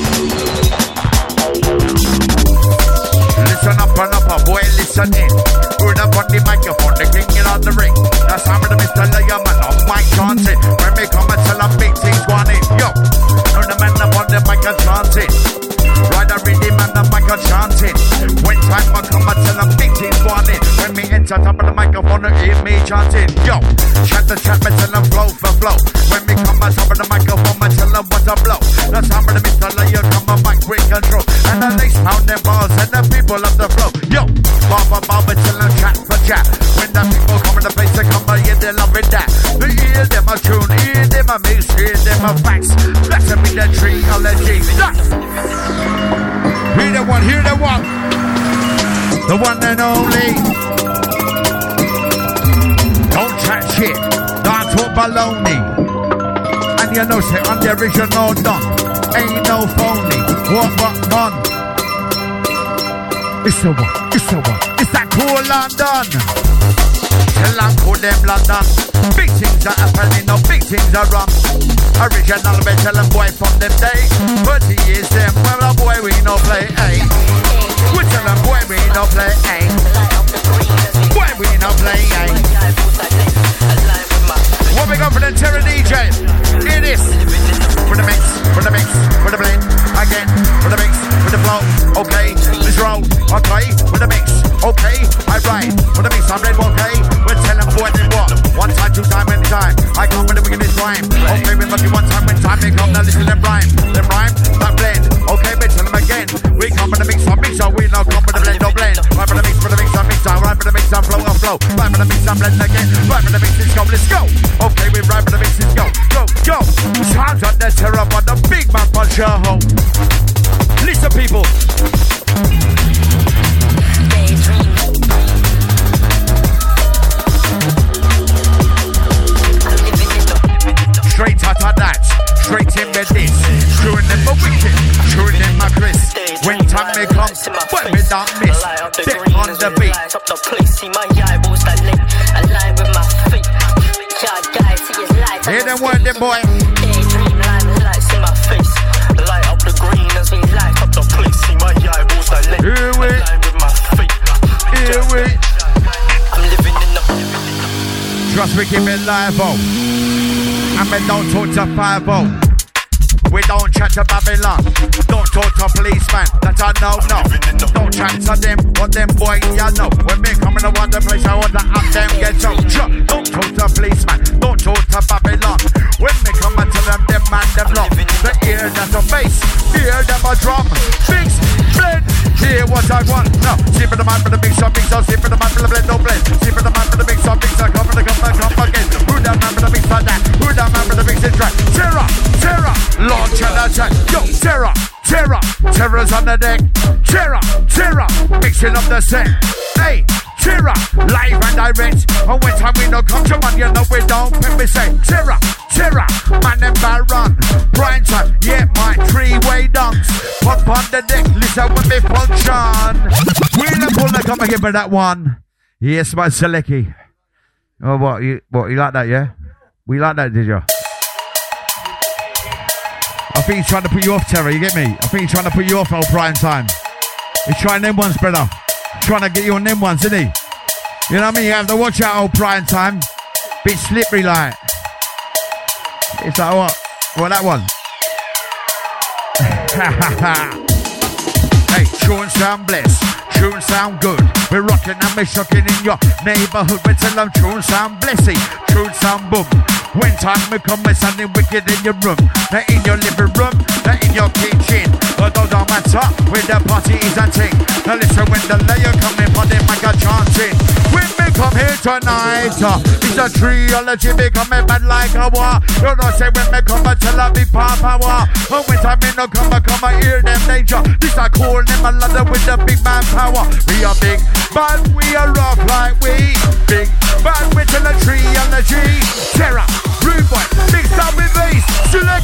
Listen up and up, boy, listen in. Who's up on the microphone, the king in on the ring. That's how the Mr. Lion man on Mike Johnson. When we come and tell them big things one in. Yo, who's the man up on the mic and chanting. Ride the rhythm and the mic and chanting. When time I come and tell them big things one in. When me enter top of the microphone, they hear me chanting. Yo, chat the chat, me tell them flow for flow. When me come and top of the microphone, I tell them what to blow. That's how the Mr. Lion come and back with control. And the next pound them balls and the people love the flow. Yo, Baba, tell them chat for chat. When the people come in the place, they come by, yeah, they love it that. They hear them a tune, hear them a mix, hear them a facts. That's a be the triology. Hear the one, hear the one. The one and only. Don't chat shit, don't talk baloney. And you know, say, I'm the original Don. Ain't no phony. What, man? It's the one, it's the one. It's that cool London. Tell them cool them London. Big things are happening, no big things are wrong. Original, but tell them boy from them day. 30 years them, well a boy we no play, eh. We tell them boy we no play, eh. Boy we no play, eh. What we got for the Terror DJ? It is for the mix, for the mix, for the blend. Again, for the mix, for the flow. Okay, let's roll. Okay, for the mix. Okay, I ride. For the mix, I'm red. Okay, we're telling boy they what. One time, two time, any time. I come with the wickedest rhyme. Okay, we must be one time when time they come. Now listen to them rhyme. Them rhyme, that blend. Okay, we tell them again. We come with the mix, so we now come with the blend, no blend. Right for the mix, I mix, right for the mix, I'm flow, flow. Right for the mix, I'm blend again. Right for the mix, let's go. Okay, we ride for the mix, let's go. Go. Sounds on the terror, but the big man punch your home. Listen, people. Straight out of that, straight in with this. Screwing them my wicked, screwing them my Chris. When time may come, but me don't miss. Deck on the beat. See my eyeballs that link, align with my feet. Hear them word, them boy. Daydream line, lights in my face. Light up the green as we light up the place. See my eyeballs that link, align with my feet. Here we. I'm living in the. Trust me, keep it live, oh. And we don't talk to 5-0. We don't chat to Babylon. Don't talk to policeman. That I know, no. Don't chat to them. What them boys, you know. When we come in the one place, I want to have them get out. Don't talk to policeman. Don't talk to Babylon. When we come and tell them man, them love. The ear, that's a face. Hear them a drum. Mix, blend. Hear what I want. No. See for the man for the mix up, mix up. See for the man for the blend, no blend. See for the man for the mix up, mix up. Come again. Who that man for the mix like that? Who that man for the mix is right? Terror. Launch and attack. Yo, terror's on the deck. Terror, mixing up the set. Hey, terror, live and direct. And when time we no come to man, you know we don't. When we say terror, man and Baron. Prime time, yeah, my 3-way dunks. Pump on the deck, listen when they function. We'll pull the come again for that one. Yes, my Selecki. Oh, what, you like that, yeah? We like that, did you? I think he's trying to put you off, Terry, you get me? I think he's trying to put you off, old prime time. He's trying them ones, brother. Trying to get you on them ones, isn't he? You know what I mean? You have to watch out, old prime time. Bit slippery like. It's like what? What, that one? Hey, tune sound blessed. Tune sound good. We're rocking and we're shocking in your neighborhood. We tell them tune sound blessy. Tune sound boom. When time we come, we're sounding wicked in your room. Not in your living room, not in your kitchen. But don't matter when the party is a thing. Now listen, when the layer come in, for them make a chanting. When we come here tonight, it's a trilogy becoming bad like a war. You know say when we come, I tell a big power. And when time in no come, I hear them danger. This I call them a ladder with the big man power. We are big, but we are rough like we. Big, but we tell a trilogy. Terror. Rude boy, big sound with bass. Select.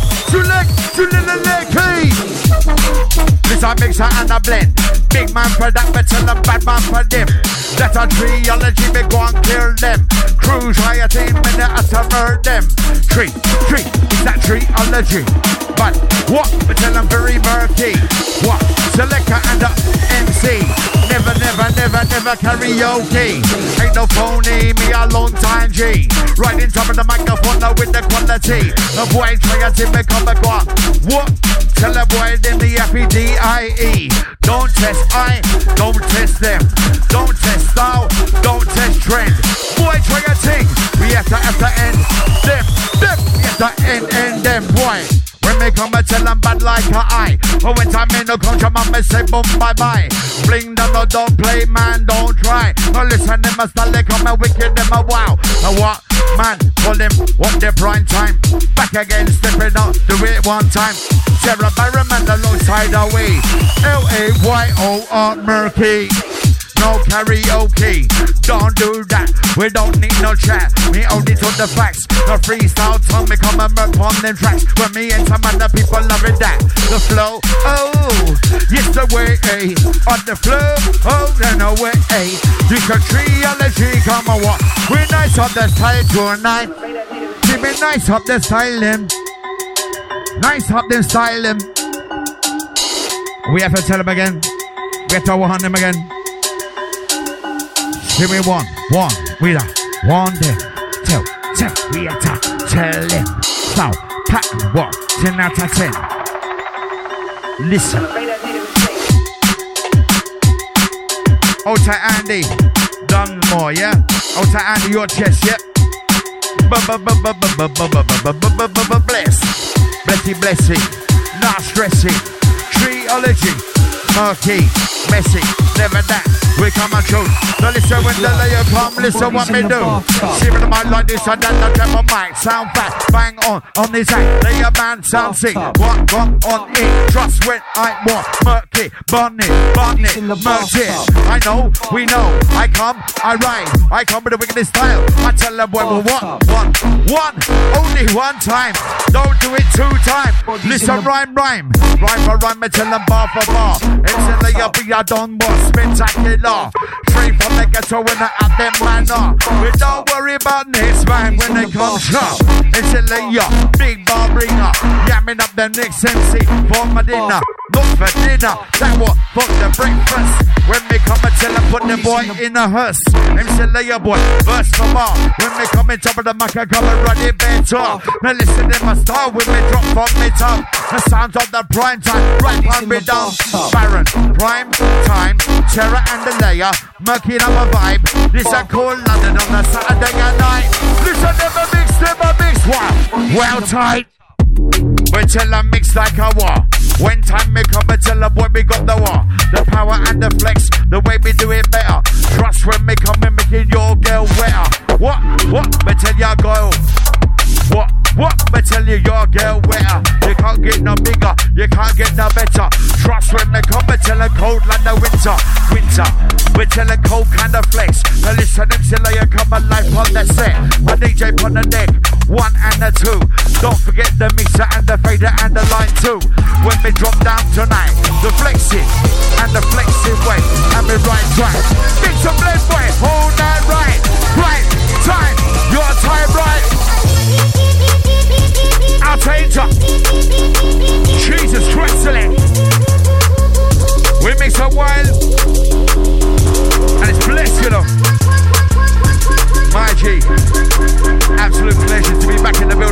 This a mixer and a blend. Big man for that, but tell a bad man for them. That's a trilogy, we go and kill them. Cruise rioting when they have to murder them. Tree, is that trilogy? But what? We tell them very murky. What? Selector and the MC. Never karaoke. Ain't no phony, me a long time G. Right in top of the microphone now with the quality. The boy try to make come back. What? Tell a boy then the FEDIE. Don't test I, don't test them. Don't test style, don't test trend. Boy try a thing, we have to end them. We have to end them, boy. When me come and tell them bad like a eye. But when time in no come, your mama say boom bye bye. Fling them, no don't play, man, don't try. No listen, them a style, they come and wicked them a wow. And what? Man, call them what their prime time. Back again, stepping out, do it one time. Sarah Barrowman alongside our way. LAYOR Murky. No karaoke, don't do that. We don't need no chat. Me only told the facts. The freestyle tongue me come and murk on them tracks. When me and some other people loving that. The flow, oh, yes the way, on the flow, oh, then away, You can trilogy, come on, what? We nice up the style tonight. Keep it nice up the style, them. Nice up the style, them. We have to tell them again. We have to warn them again. Give me one, we are one them. Tell, we have to tell them. So, pattern what? 10 out of 10. Listen. Hold tight, Andy. Done more, yeah? Hold tight, Andy, your chest, yeah? Blessy. Not stressing. Trilogy. Murky. Messy. Never that. We come and shoot. So listen when the layer come, listen what me do. See me my like this and that, the demo mic sound fast, bang on this act. Layer man sound sick. What on it? Trust when I want. Murky, bunny, murky. I know, we know. I come, I ride. I come with the wickedest style. I tell them boy, well, one, only one time. Don't do it 2 times. Listen, rhyme. Rhyme for rhyme, I tell them bar for bar. It's in the up, we are done more spectacular. Straight from the ghetto when I at them manner. We don't worry about this man when they come sharp. It's in the big bar bringer. Yamming up the next MC for my dinner. Not for dinner, that what for the breakfast. When we come and tell them put the boy in a hearse. MC Layer boy, verse for bar. When we come in top of the mic, I come and run it better. Now listen to my style when we drop from me tongue. The sounds of the prime time, right on me down. Baron, prime time, Terror and the Layer, murky up a vibe. This a cool London on a Saturday night. Listen, never mix one. Well tight. We tell them mix like a war. When time me come, we tell them boy we got the war. The power and the flex, the way we do it better. Trust when me come and making your girl wetter. What? Me tell ya go. What? Me tell you your girl wetter. You can't get no bigger, you can't get no better. Trust when me come, me tell her cold like the winter. We tell her cold kind of flex. Now listen, them till you come alive on the set. My DJ on the deck, 1 and a 2. Don't forget the mixer and the fader and the line 2. When we drop down tonight, the flexing and the flexing way. And me right track. Mix a blend way, hold that right. Right time, your time right.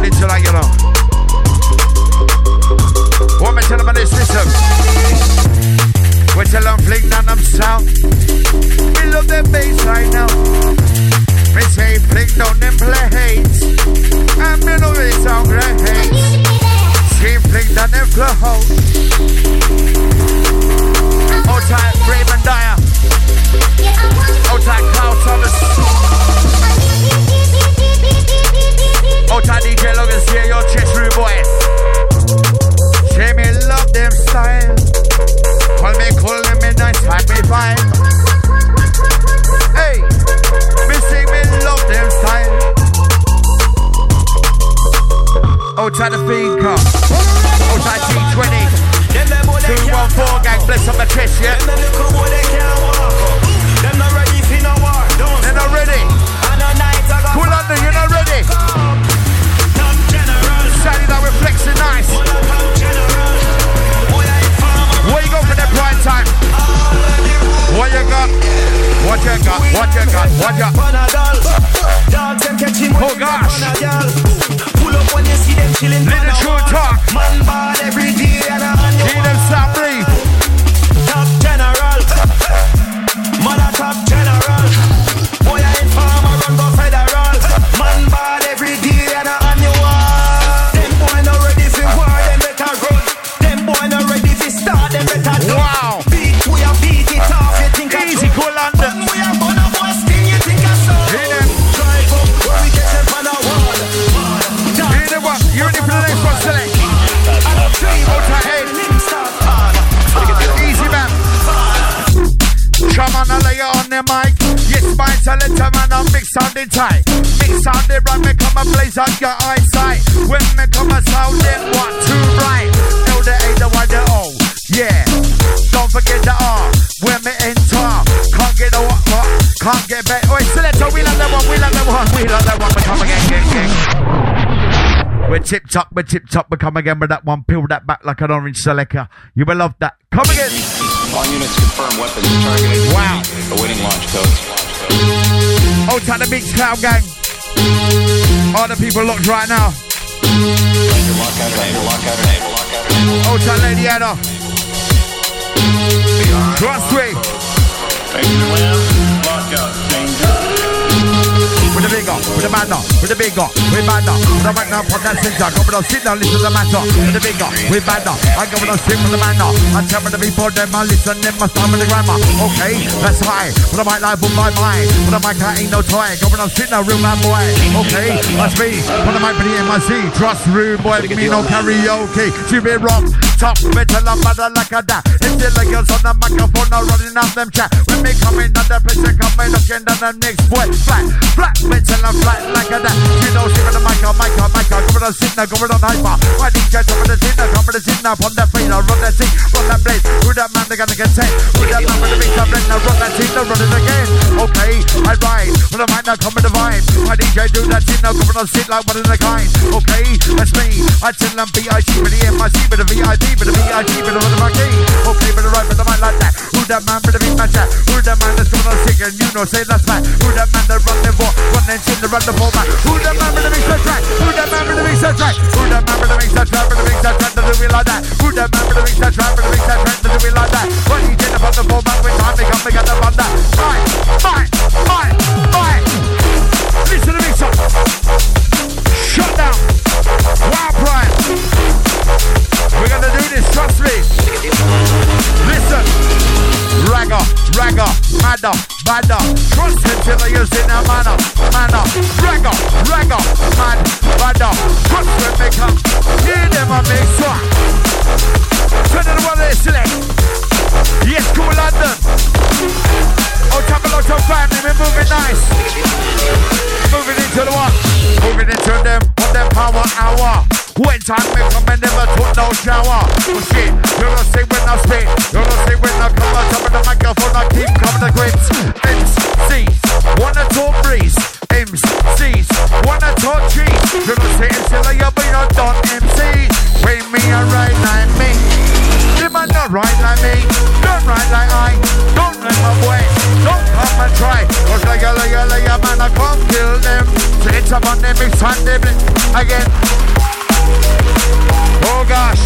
it tonight, you know. What me tell them on this system? We tell them fling down them sound. We love them bass right now. We say fling down them plates. And me know they sound great. Scream fling down them flows. Outside Brave and Dyer. Outside Cloud Thomas. Outside DJ Logan, see your chest rude boy. Say me love them style. Call me cool, let me nice, happy vibe. Hey, me sing me love them style. Outside the fiend car. Outside T20. 214 gang, bless on my chest, yeah. They're not ready for no war. They're not ready. Cool under, you're not ready. Saturday night we're flexing nice. Where you go for that prime time? What you got? What you got? What you got? What you got? Oh gosh. Little true talk. Need them stop breathe. Top general. Mother top general. Boy I ain't farmer run go federal. Man bad every day and an annual. Them boy not ready for war, them better run. Them boy not ready for start, them better do. Wow. Beat we a beat it off, you think I easy cool under. When we are gonna bust thing, you think I saw. Drive up, where we get them on a wall. Hear them what? You ready for the next one, select? Outside head. Easy man. Come on, I'll lay you on the mic. Yes, my selector man, I'll mix on the tie. Mix on the run, me come and blaze on your eyesight. When me come and sound it, what to write? Know the A, the Y, the O. Yeah, don't forget the R. When me enter, can't get a what, can't get better. Wait, selector, we love that one, we love that one, we love that one. We come again, gang. We're tip top, we come again with that one. Peel that back like an orange selector. You will love that. Come again. All units confirm weapons targeted. Wow. Awaiting launch codes. Outside the Beach Cloud gang. All the people locked right now. Lockout. Outside Lady Anna. Trust me. Lockout. Danger. With the big up, with the man up, with the big up, with man up. With the man up on that center. Come on, sit down, listen to the man up. With the big up, with man up. I go on sit with the man up. I tell me the people, them I listen, them I start with the grammar. Okay, that's high. With the mic like boom my mind. With the mic I ain't no toy. Go on, sit down, real man boy. Okay, that's me. With the mic for the MIC. Trust rude boy, me no karaoke. She be rock, top, metal, and mother like a that. It's still like girls on the microphone, now running out them chat. When me coming on the place, they coming looking down the next boy. Flat. Mental and flat like a that. You know, she with the mic, come with a sit now, come with a hyper. My DJ, come with the dinner, come with the sit now, on that feet, run that seat, run that blade. Who that man, they gonna get set. Who that man with the mix, I'm ready, now run that seat, now run it again. Okay, I ride, with the mic now, come with the vibe. My DJ, do that shit now, come with a sit like one of the kind. Okay, that's me. I tell them B.I.G. with the M.I.C. with the V.I.P. with the B.I.G. with the key. Okay, with the right, with the mic like that. Who that man with the big match at? Who that man that's coming on sick and you know, say that's that. Who that man that run them for? Run them in the run the format. Who that man with the mix that track? Who that man with the mix that track? Who that man with the mix that track? With the mix that track, do we like that? Who that man with the mix that track? With the mix that track, do we like that? When you get up on the format, with time they come together on that. Fine. Listen to the mix up. Shut down. Wow, Brian. We're gonna do this, trust me. Listen. Ragga, madda, badda. Trust him till I use it now, manna. Ragga, mad, badda. Trust him, make up. Hear them and make swag. Turn it one day, select. Yes, cool London. Oh, top a lot of family, we're moving nice. Moving into the one. Moving into them on them power hour. When time me come and never took no shower. Oh shit, you're gonna sing when I spit. You're gonna sing when I come on top of the microphone. I keep coming to grips. MCs, wanna talk breeze. MCs, wanna talk cheese. You're gonna say MC like you're being a done MC. Bring me a right line, me. You might know Don't ride like me, don't ride like I. Don't let my way, don't come and try. Cause like a man, I can't kill them. So it's up on them, it's time them again. Oh gosh.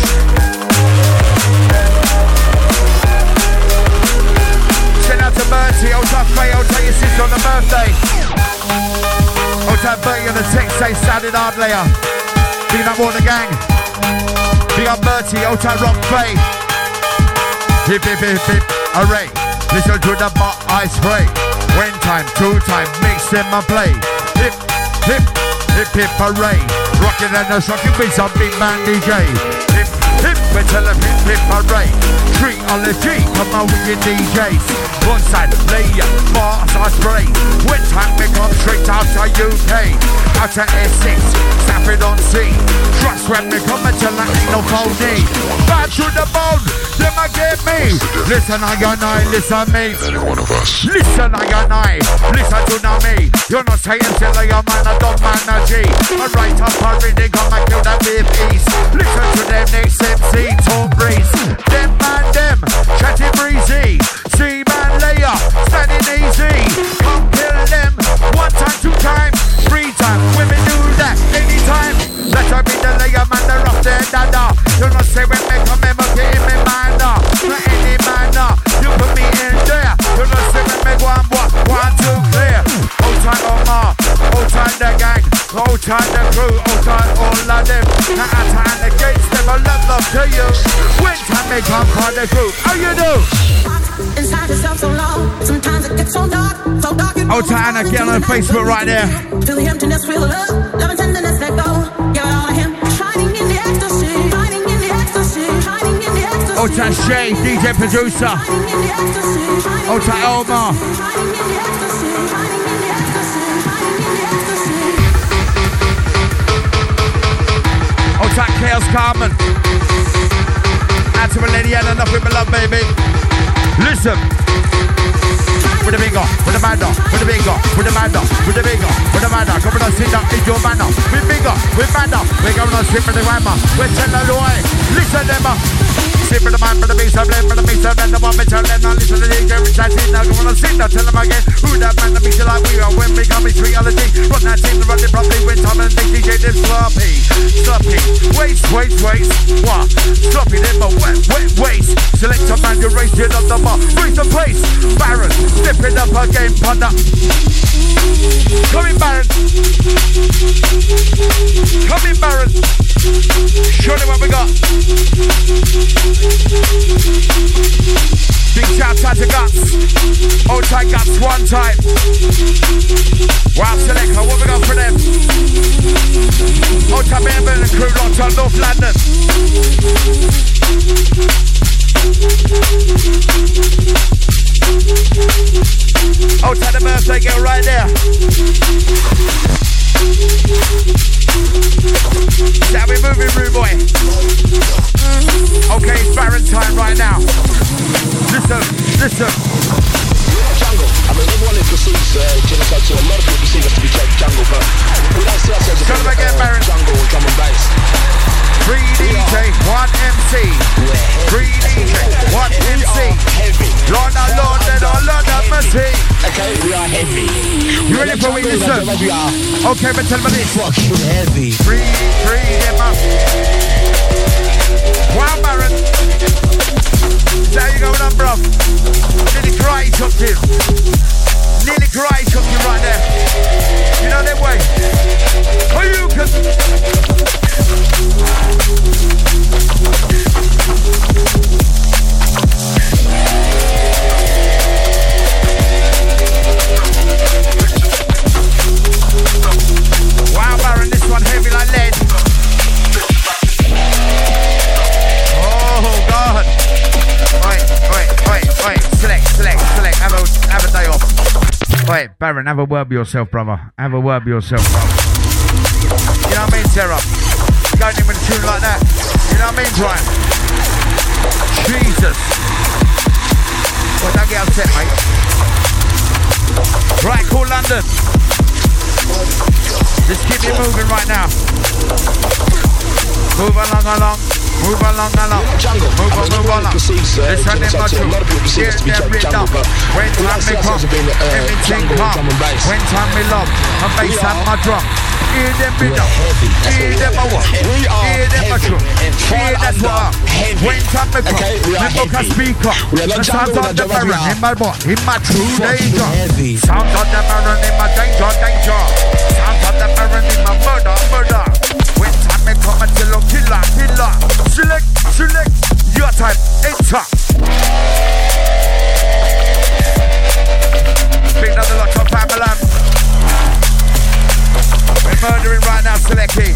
Send out to Bertie, I'll tell Faye, I'll tell your sister on the birthday. I'll tell Bertie on the text, say sounded hard layer. Big up all the gang. Big up Bertie, I'll tell Rock Faye. Hip hip hip hip, array. Listen to the bar I spray. One time, two time, mix in my play. Hip hip hip hip, array. Rockin' and the shocking beats on big man DJ. Hip hip, we tell them hip hip, array. Street on the G, come on with your DJs. One side, layer, bars I spray. When time we come straight out to UK. Out to S6, snap it on C. Trust when we come and tell that ain't no phony. Back to the bone, them I get me. Listen I and I, listen me. Any one of us. Listen I and I, listen to now me. You're not saying till I am man, I don't man a G. I write up a reading, come and kill that with peace. Listen to them next MC, talk breeze. Them man them, chatting breezy. See man layer, standing easy. Come kill them, one time, two time, three time. Women do that anytime. Let her be the layer man, they're off their dada. You're not say when they come in, but get in my manner. Not any manner, you put me in there. You're not say when they go and one, two, clear. Old time Omar, old time the gang, old time the crew, old time all of them. Now I time against them, I love to you. When time they come for the group, how you do? Inside yourself so long, sometimes it gets so dark, so dark. Oh, Diana, get on Facebook right there. Feel the emptiness, feel the love and tenderness, let go. Give it all to him, shining in the ecstasy, shining in the ecstasy, shining in the ecstasy. Oh, Shay, DJ producer. Oh, Elma. Shining in the ecstasy, shining in the ecstasy, shining in the ecstasy. Oh, Chaos Carmen. Out to Millennial, enough with my love, baby. Listen. With the bigger, with the madder, with the bigger, with the madder, with the bigger, with the madder. Come on, sit down in your manner. With bigger, with madder. We're going to sit with the grandma. We're telling the way. Listen, them. Sit for the man, for the beast, I'm for the beast, and the one which I let on. Listen to the DJ, which I see now. Come on, sit down, tell them again. Who that man, the beast, like we are. When we come in reality. Run that team, run it properly. When time and make DJ this sloppy. Sloppy. Waste. What? Sloppy, them a wet waste. Select a man, you're racing up the bar. Raise the place. Baron. Stepping up again, panda. Coming, Baron. Coming, Baron. Show them what we got. Big shout out to Guts. Old tight Guts, one time. Wow, Selector, what we got for them? Old time Evan and crew locked on North London. Oh, take the birthday girl right there. Is that we moving, rude boy? Okay, it's Baron time right now. Listen. Jungle. I mean, everyone is perceives genocide, so a lot of people perceive us to be jungle, but we don't see ourselves as jungle or drum and bass. 3 DJ, 1 MC. 3 DJ, 1 MC. Heavy. Lord have mercy. Okay, we are heavy. You ready for me? Listen. Okay, but tell me this. Fucking heavy. 3 Emma. Wow, Baron. There you go, then, bruv. Nearly karate chopped him. Right there. You know that way. Oh, you can. Wow, Baron, this one heavy like lead. Oh, God. Wait. Select. Have a day off. Wait, Baron, have a word with yourself, brother. Have a word with yourself, brother. You know what I mean, Sarah? Going in with a tune like that. You know what I mean, Brian? Jesus. Well, don't get upset, mate. Right, call London. Just keep it moving right now. Move along. Move along. Move on. Listen them not true. Hear them rhythm. When time me come, everything come. When time me love, my bass and my drum. Hear them rhythm. Hear them a walk. Hear them a true. Hear that walk. When time me come, me book a speaker. The sounds of the baron in my boy, in my true danger. Sounds of the baron in my danger. Sounds of the baron in my murder. When time me come until I'm killer. Select, your time, enter. Big another lot of family. We're murdering right now, Selecty.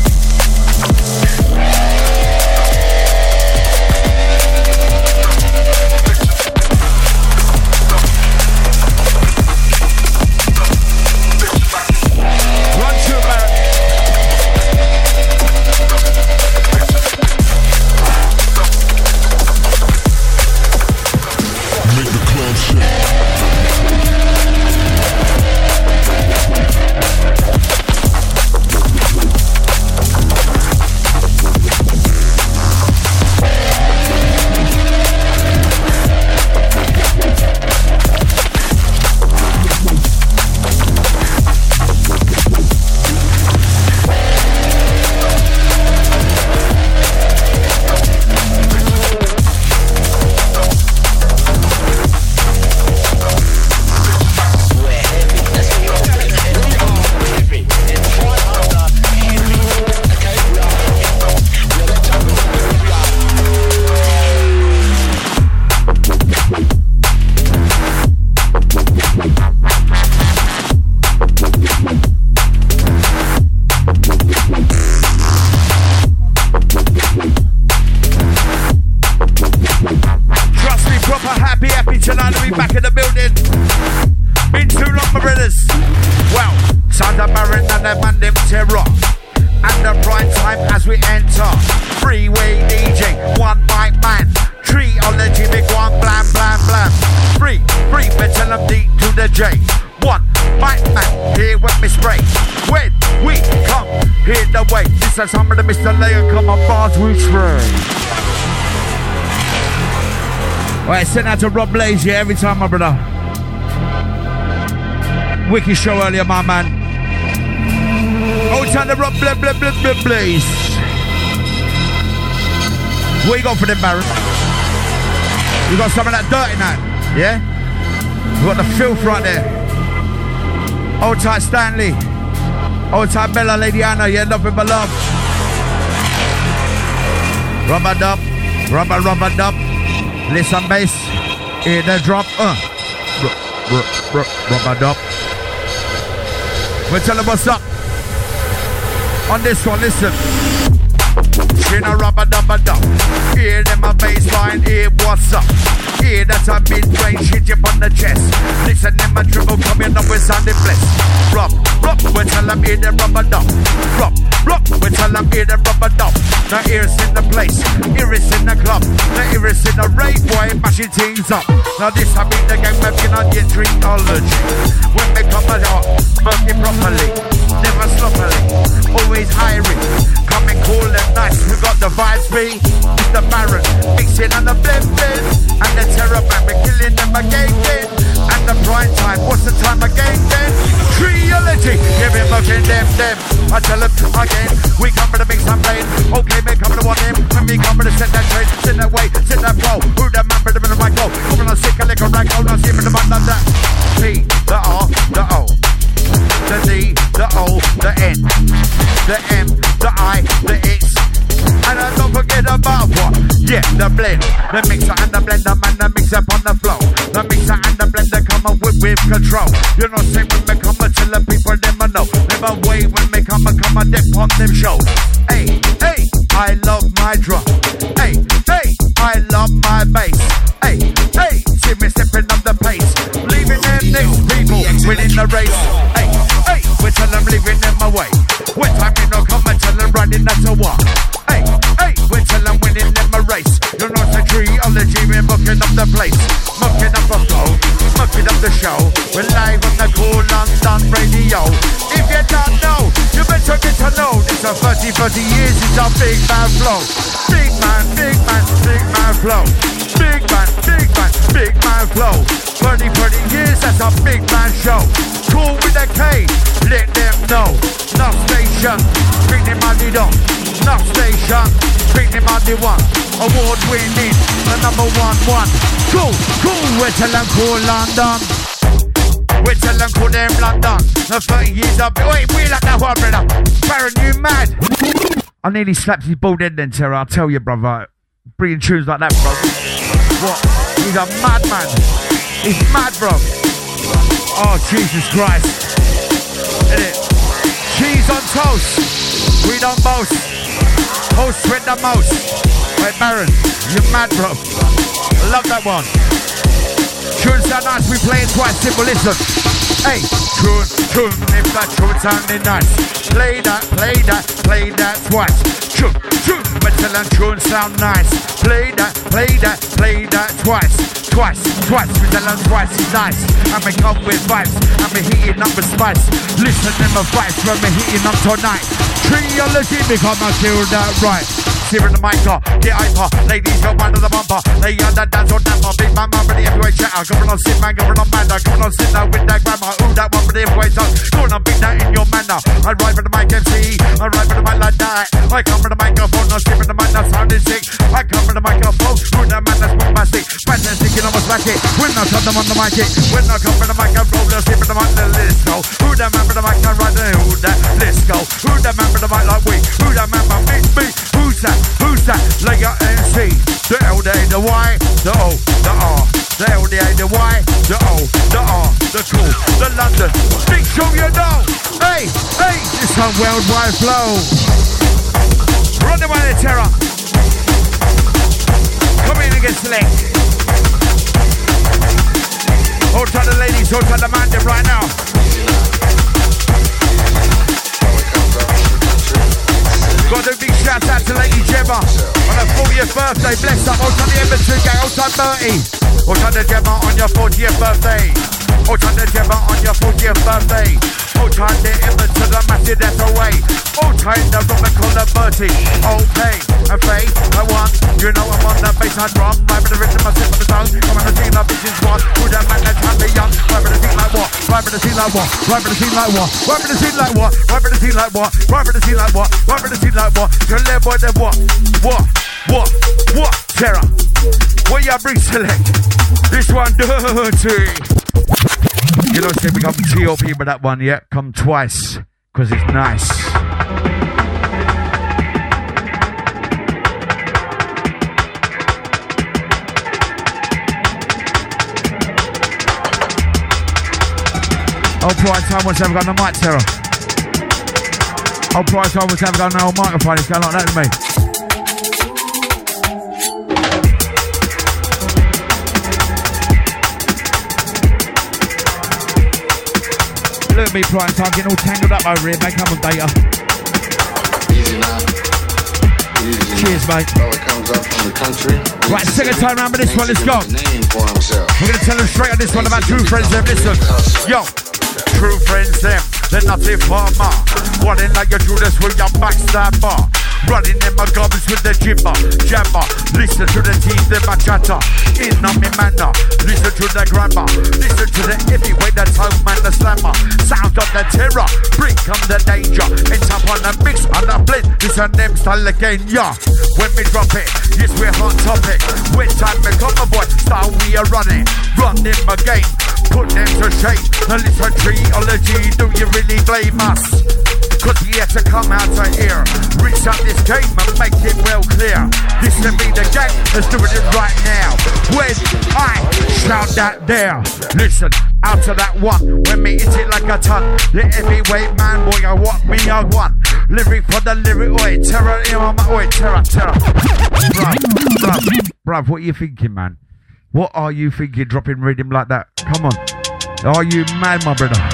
Some of the Mr. Leon come on bars we spray. Alright, send out to Rob Blaze, yeah, every time, my brother. Wicked show earlier, my man. Oh, time to Rob Blaze. What you got for them, Baron? You got some of that dirt in that, yeah? You got the filth right there. Old tight Stanley. Old time Bella, Lady Anna, yeah, nothing but love. Rubber dub. Listen, bass. Hear the drop. Rubber dub. We'll tell them what's up. On this one, listen. In a rubber dub. Hear them a bass line, hear what's up. Hear that a mid-range hit you on the chest. Listen them a dribble coming up with sounding blessed. Rock, we tell them hear them rubber dub. Rock, we tell them hear them rubber dub. Now ears in the place, ears in the club. Now ears in the rave, boy, mashing things up. Now this I mean the game working on your drinkology. When they come along, working properly, never sloppily, always hiring. Come and cool and nice, we got the vibes free. It's the Baron, mixing on the blend. And the terror man, we're killing them again. And the prime time, what's the time again then? Triology, yeah, we're mugging them. I tell them again, we come for the mix and play. Okay, man, come for the one in. When we come for the set that train, sit that way, sit that flow. Who the man for the middle of my go? Come on, sick a lick of rank, oh, now see for the man like that. P, the R, the O. The D, the O, the N. The M, the I, the X. And I don't forget about what? Yeah, the blend, the mixer and the blender, man, the mix up on the flow. The mixer and the blender come up with control. You know, say when me come and tell the people them I know. Never wait when me come and dip on them shows. Hey, I love my drum. Hey, I love my bass. Hey, see me stepping up the pace. Leaving them next people winning the race. Hey, we tell them leaving them away. When time you know come and tell them running that's a walk. Hey, we tell them winning them a race. You know the triology, we're mucking up the place. Mucking up the flow, mucking up the show. We're live on the cool London radio. If you don't know, you better get to know. This is 30 years, it's our big bad flow. Big man, big man, big man flow. Big man, big man, big man flow. 30 years, that's a big man show. Cool with a K, let them know. Enough station, bring them money down. Enough station, bring them money one. Award winning, the number one. Cool, we're telling cool London. We're telling cool them London. The 30 years of wait, we like that one, brother. Baron, you mad? I nearly slapped his bald head then, Terror. I'll tell you, brother. Bringing tunes like that, bro. What? He's a madman. He's mad, bro. Oh, Jesus Christ. Innit? Cheese on toast. We don't boast. Host with the most. Wait, Baron, you're mad, bro. I love that one. Tunes sound nice, we play it twice, simple, listen. Hey, tune, if that tune sounding nice. Play that twice. Tune, metal and tune sound nice. Play that twice. We tell them twice is nice. And we come with vibes, and we heating up with spice. Listen to my vibes when we heating up tonight. Triology become a kill that right. Here in the mic, get hyper. Ladies go man of the bumper. They are the dance or damper. Big man, man, the heavyweight chatter. Going on sit, man, going on man. Going on sit now with that grammar. Ooh, that one for the heavyweight tongue. Going on big that in your manner. I ride with the mic MC. I ride with the mic like that. I come with the microphone. I'm skipping the mic, that's sounding sick. I come with the microphone. Ooh, that man, that's bombastic. Fantastic, you know what's like it. When I come them on the mic, when I come with the microphone, I'm skipping the mic, let's go. Ooh, that man with the mic, I'm riding. Ooh, that, let's go. Ooh, that man with the mic like we. Ooh, that man, my big B. Who's that? Layer MC, the L, the A, the Y, the O, the R, the L, the A, the Y, the O, the R, the cool, the London. Big show you know. Hey, this one worldwide flow. Run the one in Terror. Come in and get select. Hold tight the ladies, hold tight the man them right now. Got a big shout out to Lady Gemma on her 40th birthday. Bless up, hold tight the Edmonton gang, hold tight 30. Hold tight the Gemma on your 40th birthday. Hold tight the Gemma on your 40th birthday. Hold tight the Edmonton, the massive death away. Hold tight the Robin called the Bertie. Okay, and Faye, I won. You know I'm on the bass, I drum. Right with the rhythm, I sit with the tongue. Come on the scene like bitches one. Who that man that can be young? Right with the scene like what? Right with the scene like what? Right with the scene like what? Right with the scene like what? Right with the scene like what? Right with the scene like what? Right with the scene like what? Your little boy then what? What? Terror. What you bring select? This one dirty. You know, say we come T.O.P. with that one, yeah? Come twice, because it's nice. Oh, prime time, what's ever got no mic, Terror? Oh, prime time, what's ever got no microphone? It's going like that to me. Look at me, prime time, getting all tangled up over here, mate. Come on, data. Easy now. Easy. Cheers, mate. Fella comes up from the country. Right, second time round with this one, let's go. Name for himself. We're going to tell them straight on this one about true friends, them. Listen. Yo, true friends, them. They're nothing farmer. Running like your Judas with your backstabber. Running in my gobbles with the jibber, jabber. Listen to the teeth, the bachata. In on me manner. Listen to the grammar. Listen to the heavyweight, the tone man, the slammer. Sound of the terror. Bring come the danger. It's up on the mix and the blend. It's a name style again, yeah. When we drop it, yes, we're hot topic. When time we come, my boy, style we are running. Running my game. Put them to shame. Now listen, triology, do you really blame us? Cause we had to come out of here, reach up this game and make it well clear. This will be the game, let's do it right now. When I shout that there, listen, out of that one, when me hit it like a ton. The heavyweight man, boy, I want me, I want. Lyric for the lyric, oi, terror, oi, terror. Bruv, what are you thinking, man? What are you thinking, dropping rhythm like that? Come on. Are you mad, my brother?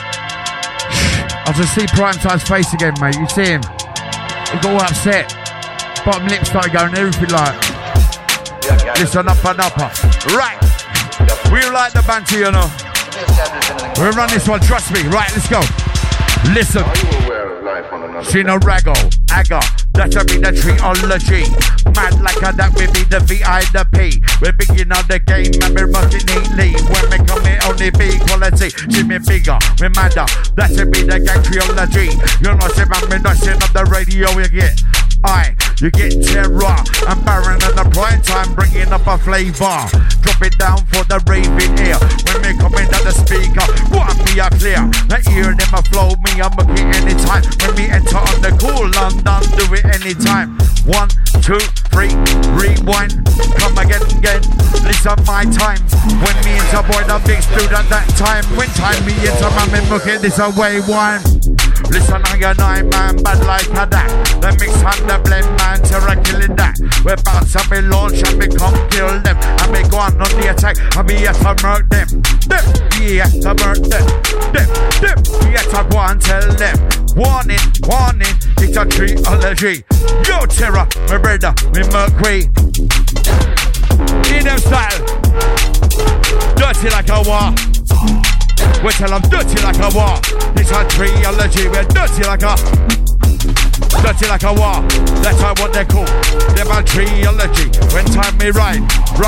I just see Prime Time's face again, mate. You see him? He got all upset. Bottom lip started going, everything like. Listen, upper. Right. We like the banter, you know. We'll run this one, trust me. Right, let's go. Listen. Are you aware of life on See no raggo, agger, that'll be the treology. Mad like a that we be the VI, the P. We're beginning of the game and we're rocking neatly. When we come in only B quality, see me bigger, we madder. That'll be the gang treology. You're not saying man, we're not saying up the radio you get. Aye, you get terror and Baron in the prime time bringing up a flavor. Drop it down for the raving ear. When we come in at the speaker, what me are clear. The ear them a flow me, I'm looking anytime. When we enter on the cool London, do it anytime. 1, 2, 3, rewind. Come again. Listen my time. When me enter boy the big student that time. When time me enter man, me look at this away one. Listen on your 9 man, bad like a that. The mix and the blend man, terror killing that. We're about to be launch and we come kill them. And we go on the attack and we have to murk them. We have to murk them. We have to go and tell them. Warning, it's a treology. Yo terror, my brother, me mercury. In them style. Dirty like a war. We tell them dirty like a war. It's a treology. We're dirty like a war. That's what they call. Them a treology. When time we ride.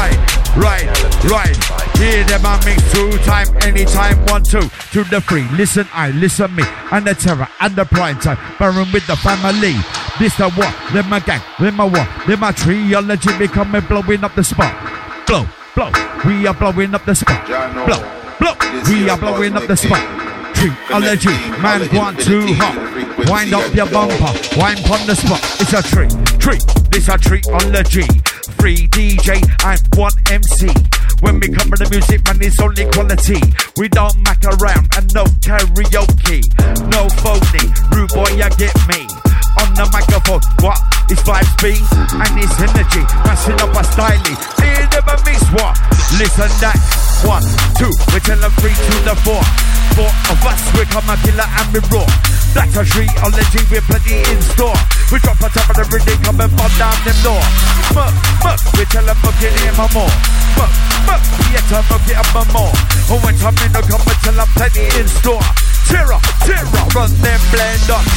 Hear them a mix 2 time, anytime 1, 2 to the 3. Listen listen me, and the terror and the prime time. Baron with the family. This the what? Them a gang. Them a what? Them a treology. Becoming blowing up the spot. Blow. We are blowing up the spot. Blow. We are blowing up the spot. Treology, man, 1, 2 hot. Wind up your bumper, wind on the spot. It's a tree. This a treology. 3 DJ and 1 MC. When we come with the music, man, it's only quality. We don't mack around and no karaoke, no phony. Rude boy, you get me. On the microphone, what? It's 5 speed and it's energy. Mashing up a styling. Hear them a mix what? Listen that. 1, 2, we tell them 3 to the 4. 4 of us, we come a killer and we raw. That's a treology, we're plenty in store. We drop on top of the rhythm, come and bomb down them door. Muck, we tell them muck it in my more. Muck, we tell them muck it up my more. And when time in the come and tell them plenty in store. Terror, run them blend up.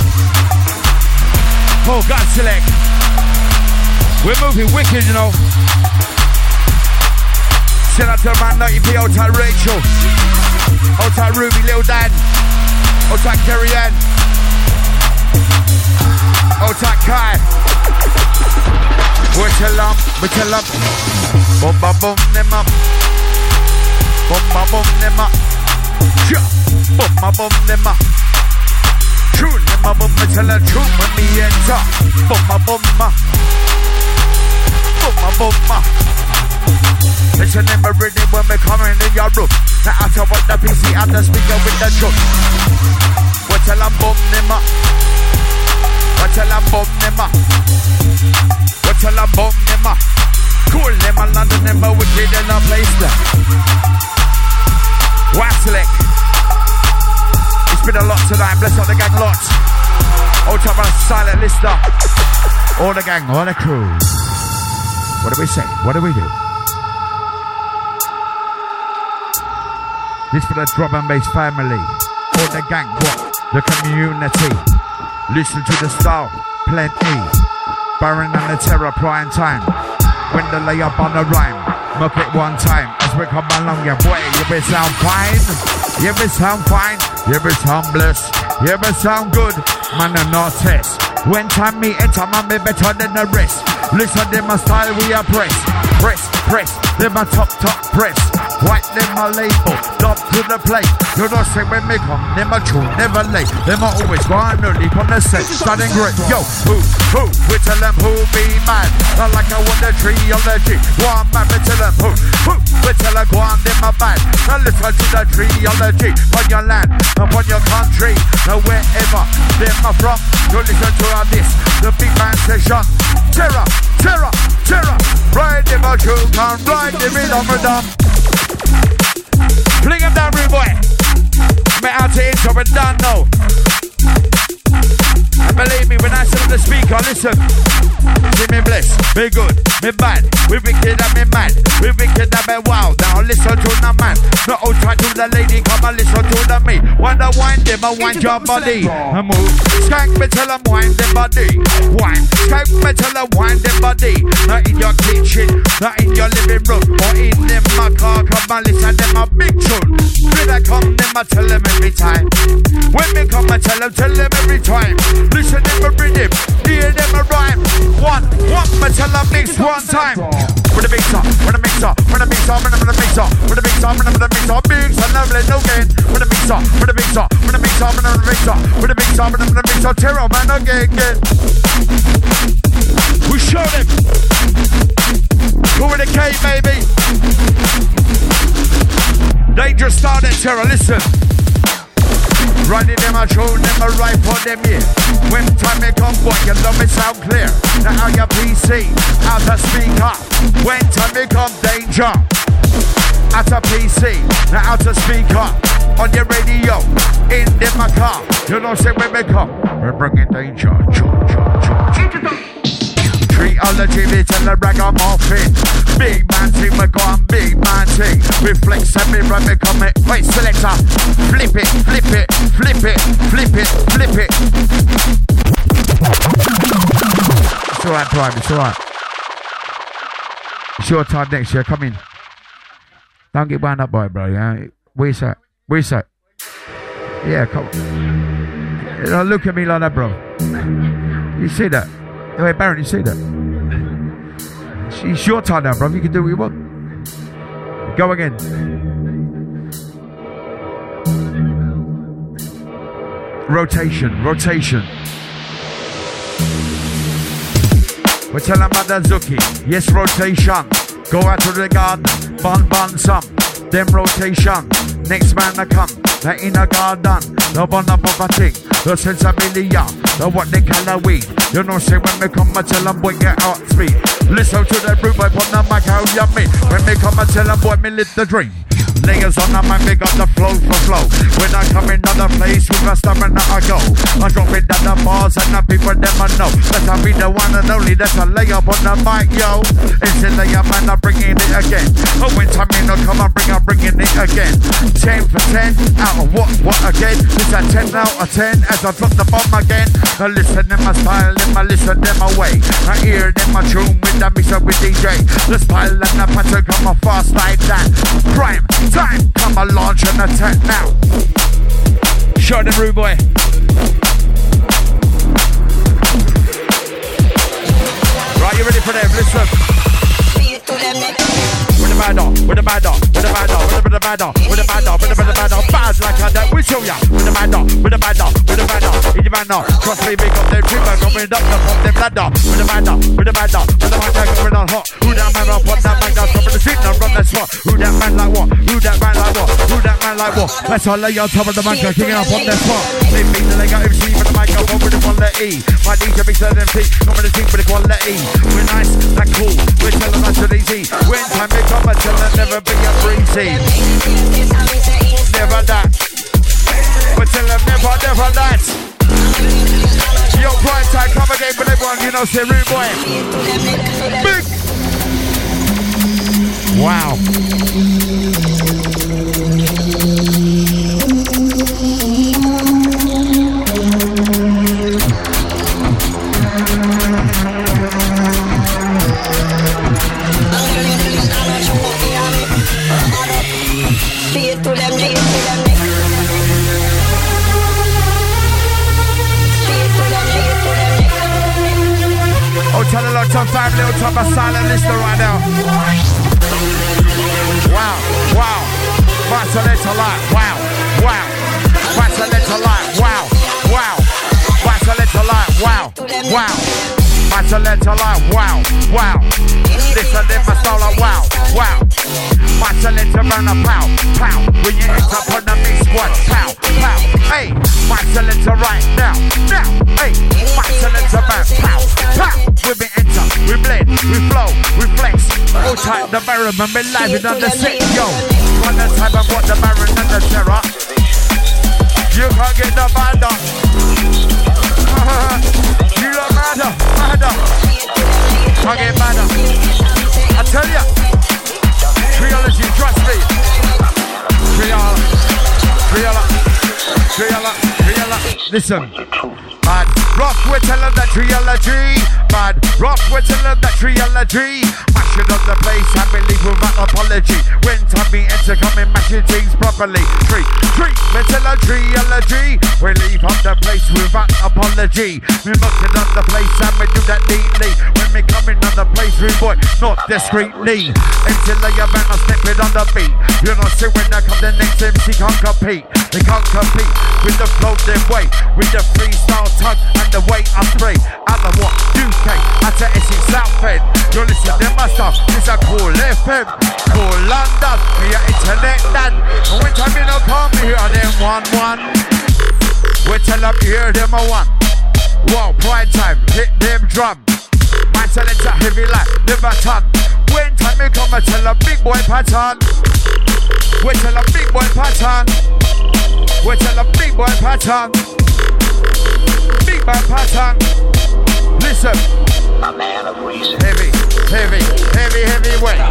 Oh, God select. We're moving wicked, you know. Send out to man 90p, old tight Rachel, old tight Ruby, Lil Dan, old tight Kerry Ann, old tight Kai. We tell them, boom them up, boom them up, boom them up. True them up, we tell the truth when we enter. Boom. Listen them ready when we coming in your room. Now after what the PC and the speaker with the truth. We tell them boom them up. Cool them and London them but wicked in a place there. Wasselick. It's been a lot tonight, bless up the gang lots. Old top on a silent lister. All the gang, all the crew. What do we say? What do we do? This for the drum and bass family. All the gang, what? The community. Listen to the style, plenty. Baron and the terror, prime time. When the lay up on the rhyme, muck it 1 time. As we come along, yeah, boy, you be sound fine. You be sound fine. You be sound blessed. You be sound good. Man, and not test. When time me enter, man, me better than the rest. Listen to my style, we are press. Them a top press. White them a label, drop to the plate. You don't say when me come, them a true, never late. Them a always gone early from the set, starting great. Yo, who, we tell them who be mad. Not like I want the treology. One man, we tell them who, we tell them go on, them a bad. Now listen to the treology. On your land, upon your country, now wherever them are from. You listen to this, the big man session. Terror. Ride them a true, can ride them in on them. Fling him down, rude boy. Me out to intro, but don't know. And believe me, when I say the speaker, listen. See me blessed, me good, me bad, we wicked and me mad, we wicked and me wild. Now listen to the man, not all try to the lady, come and listen to the me. Wanna wind them, I wind your body. I move, skank me till I'm wind them body. Wine, skank me till I wind them body. Not in your kitchen, not in your living room, or in them my car, come and listen them a big tune. When I come, them I tell them every time. When me come, I tell them every time. Listen them a rhythm, hear them a rhyme. One, me tell them mix one time. With a mixer, with a mixer, with a mixer, with a mixer, with a mixer, with a mixer, mix and lovely no gain. With a mixer, with a mixer, with a mixer, with a mixer, with a mixer, with a mixer, terror man again. We show them. Go with a K, baby. Dangerous start at terror, listen. Running them a tune, them a right for them, yeah. When time me come, boy, you love me sound clear. Now out your PC, out the speaker. When time me come, danger. Out a PC, now out the speaker. On your radio, in my car. You know, say when me come, we're bringing danger. Treatology, we tell the ragamuffin. Big man thing, we go on big man thing. We flex and we run, we come it. Wait, selector, flip it, flip it, flip it, flip it, flip it. It's alright, Prime, it's alright. It's your time next year, come in. Don't get wound up by it, bro, yeah? Where's that? Where's that? Yeah, come on. Don't look at me like that, bro. You see that? Hey, Baron, you see that? It's your time now, bro. You can do what you want. Go again. Rotation, rotation. We're telling about the Zuki. Yes, rotation. Go out to the garden. Bun some. Them rotation. Next man to come. They're in the garden. No bun up of a thing. The sensibility. The what they call a weed. You know, say when me come and tell them boy get out speed. Listen to the root boy on the mic how you mean. When me come and tell them boy me live the dream. Niggas on the mic, me got the flow for flow. When I come in another place with a stamina I go. I drop it down the bars and the people them I know. That I be the one and only that's a lay up on the mic, yo. It's a lay up and I'm bringing it again. Oh, when time in I come, I'm bringing it again. 10 for 10 out of what again? It's a 10 out of 10 as I drop the bomb again. I listen in my style, I listen in my way. I hear them my tune with the mixer with DJ. The style and the pattern come on fast like that. Prime time, come and launch an attack now. Show them, rude boy. Right, you ready for them? Listen. With the bad dog, with the bad dog, with the bad dog, with the bad dog, with the bad dog, with the bad dog, bad like that. We show ya. With the bad dog, with the bad dog, with the bad dog, with the bad dog. Trust me, big up them people coming up the pump them bad dog. With the bad dog, with the bad dog, with the bad dog coming on hot. Who that man up? What that man got? Top of the street, now run that spot. Who that man like what? Who that man like what? Who that man like what? Let's all lay on top of the man, kicking up on that spot. They beat the leg out MC with the mic up over the quality. My DJ big certain feet, come with the team with the quality. We're nice, that cool. We're telling us to easy. When time they come, I tell them never be a breezy. Never that. We tell them never that. Yo, prime time, come again with everyone, you know, say rude boy. Big. Wow. Oh, tell a lot of family on top of silent listener right now. Wow, wow. That's a little light. Wow, wow. That's a little light. Wow, wow. That's a little light. Wow, wow. That's a little light. Wow, wow. Listen to my style like wow, wow. That's a little run a pow, pow. When you hit up on the mix squad, pow, pow. Hey, that's a little right now, now. Hey, that's a little man, pow, pow. We enter, we blend, we flow, we flex. All type the Baron, and we live it on the set, yo. One the time I got the Baron and the terror. You can't get the band up. You look mad. Listen. Bad rock, we tell them that trilogy. Bad rock, we tell them that trilogy. Mashing up the place, I believe without apology. When time we enter, come and mashing things properly. Tree, we tell a trilogy. We leave up the place without apology. We mucking up the place and we do that neatly. When we coming on the place, we boy, not discreetly. Until the man are stepping on the beat. You know, see when they come, the next MC can't compete. They can't compete with the flow their way, with the freestyle tongue and the way I pray. Out of what? UK, out to Essex, Southend. You're listening to my stuff. This a cool FM, cool London. We are internet dad. And when time you don't come here, them 1-1. We tell them here, them a 1. Wow, prime time, hit them drum. My selector heavy like never ton. When time we come, I tell a big boy pattern. We tell a big boy pattern. We tell a big boy pattern. Big boy pattern. Listen. A man of reason. Heavy weight.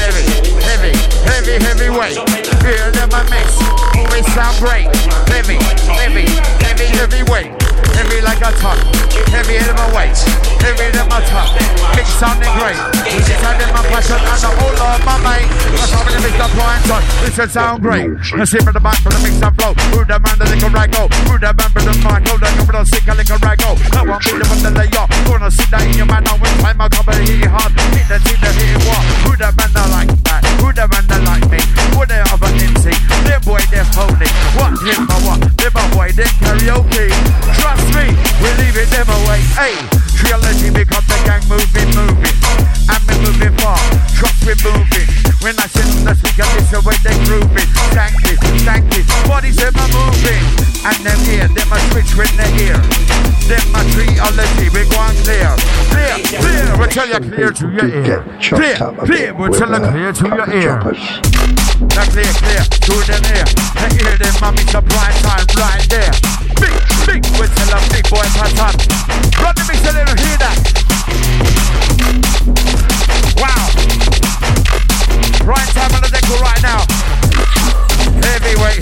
Heavy weight. Hear them a mix. Always sound great. Heavy weight. Heavy like a ton. Heavy in my weight. Heavy in my ton. Mix sounding great. This is in my passion and the whole of my mate. That's how we mix the point on. This should sound great. Let's see for the back for the mix and flow. Who the man that they can rag go? Who the man for the mic? Who the man for the sick and they can rag go? No one beat them on the layoff. Gonna sit down in your man now when time I come and hit it hard. Hit the team that hit it what? Who the man that like that? Who the man that like me? Who the other MC? Them boy they're phony. What hit my what? Them a boy they karaoke. Trust me, we're leaving them away. Hey, trilogy because the gang moving. And we moving far. Trust we moving. When I send them the speaker, this the way they grooving. Thank it. Bodies them are moving. And them here, them a switch when they're here. Them a trilogy, we go on clear. Clear, we'll tell you clear to your ear. Clear, we'll tell you clear to your ear. Now clear, to them ear. They hear them, mommy, the prime time right there. Big, we'll tell them big boy pattern. Run the mix, let them hear that. Wow. Prime time on the deck right now. Heavyweight.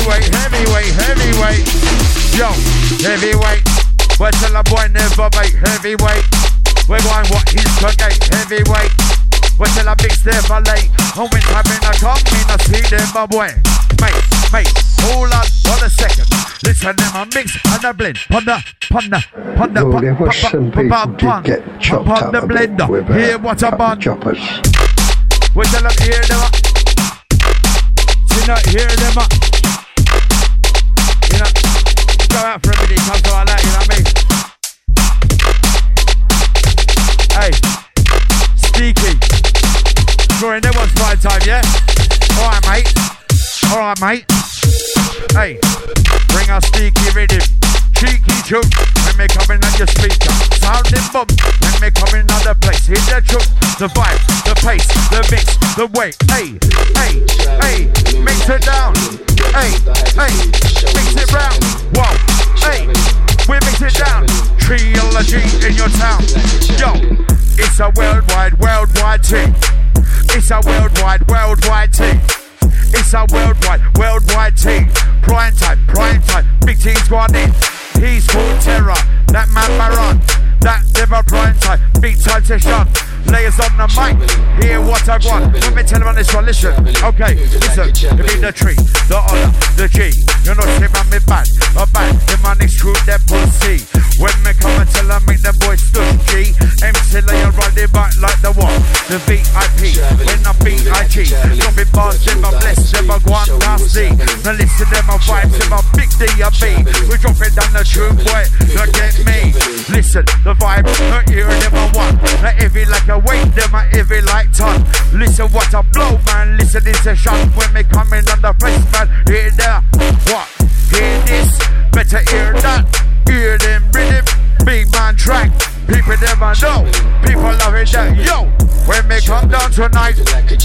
Yo, heavyweight. We'll tell a boy never mate. Heavyweight. We're going what he's forgate. Heavyweight. We'll tell a big step a late. And when time in a come in a see them my boy. Mate, hold on for a second. Listen them a mix and a blend. Pon the blender. Hear what I'm on. We'll tell them hear them up. You know, hear them up. You know, go out for everybody, come to all that, you know what I mean? Hey, Sneaky. Scoring there was prime time, yeah? Alright, mate. Hey, bring our Sneaky rhythm. Cheeky chook, when we coming on your speaker. Sounding bump, when we coming on the place. Hit the chook, the vibe, the pace, the mix, the weight. Hey, mix it down. Hey, mix it round. Whoa, hey, we mix it down. Trilogy in your town. Yo, it's a worldwide thing. It's a worldwide thing. It's a worldwide team. Prime time, big teams going in. He's full terror, that man Baron. That never prime time, big time session. Layers on the mic, hear what I want. Let me tell them on this one, listen. Okay, listen, you need the tree, the honor, the G. You're not saying about me bad, the man is true, that pussy. When me come and tell them, make the boys stush G. MC layer riding back like the one. The VIP, when I B.I.G. Dropping bars, never blessed, never go on nasty. Now listen to my vibes, to my big D.I.B. We're dropping down the true boy, look at me. Listen, the vibe, not here, never one. Not heavy like a weight, them are heavy like ton. Listen what I blow, man, listen this a shot. When me coming on the place, man, hear that. What? Hear this, better hear that. Hear them rhythm, big man track. People never know, people love it that. Yo, when me come down tonight,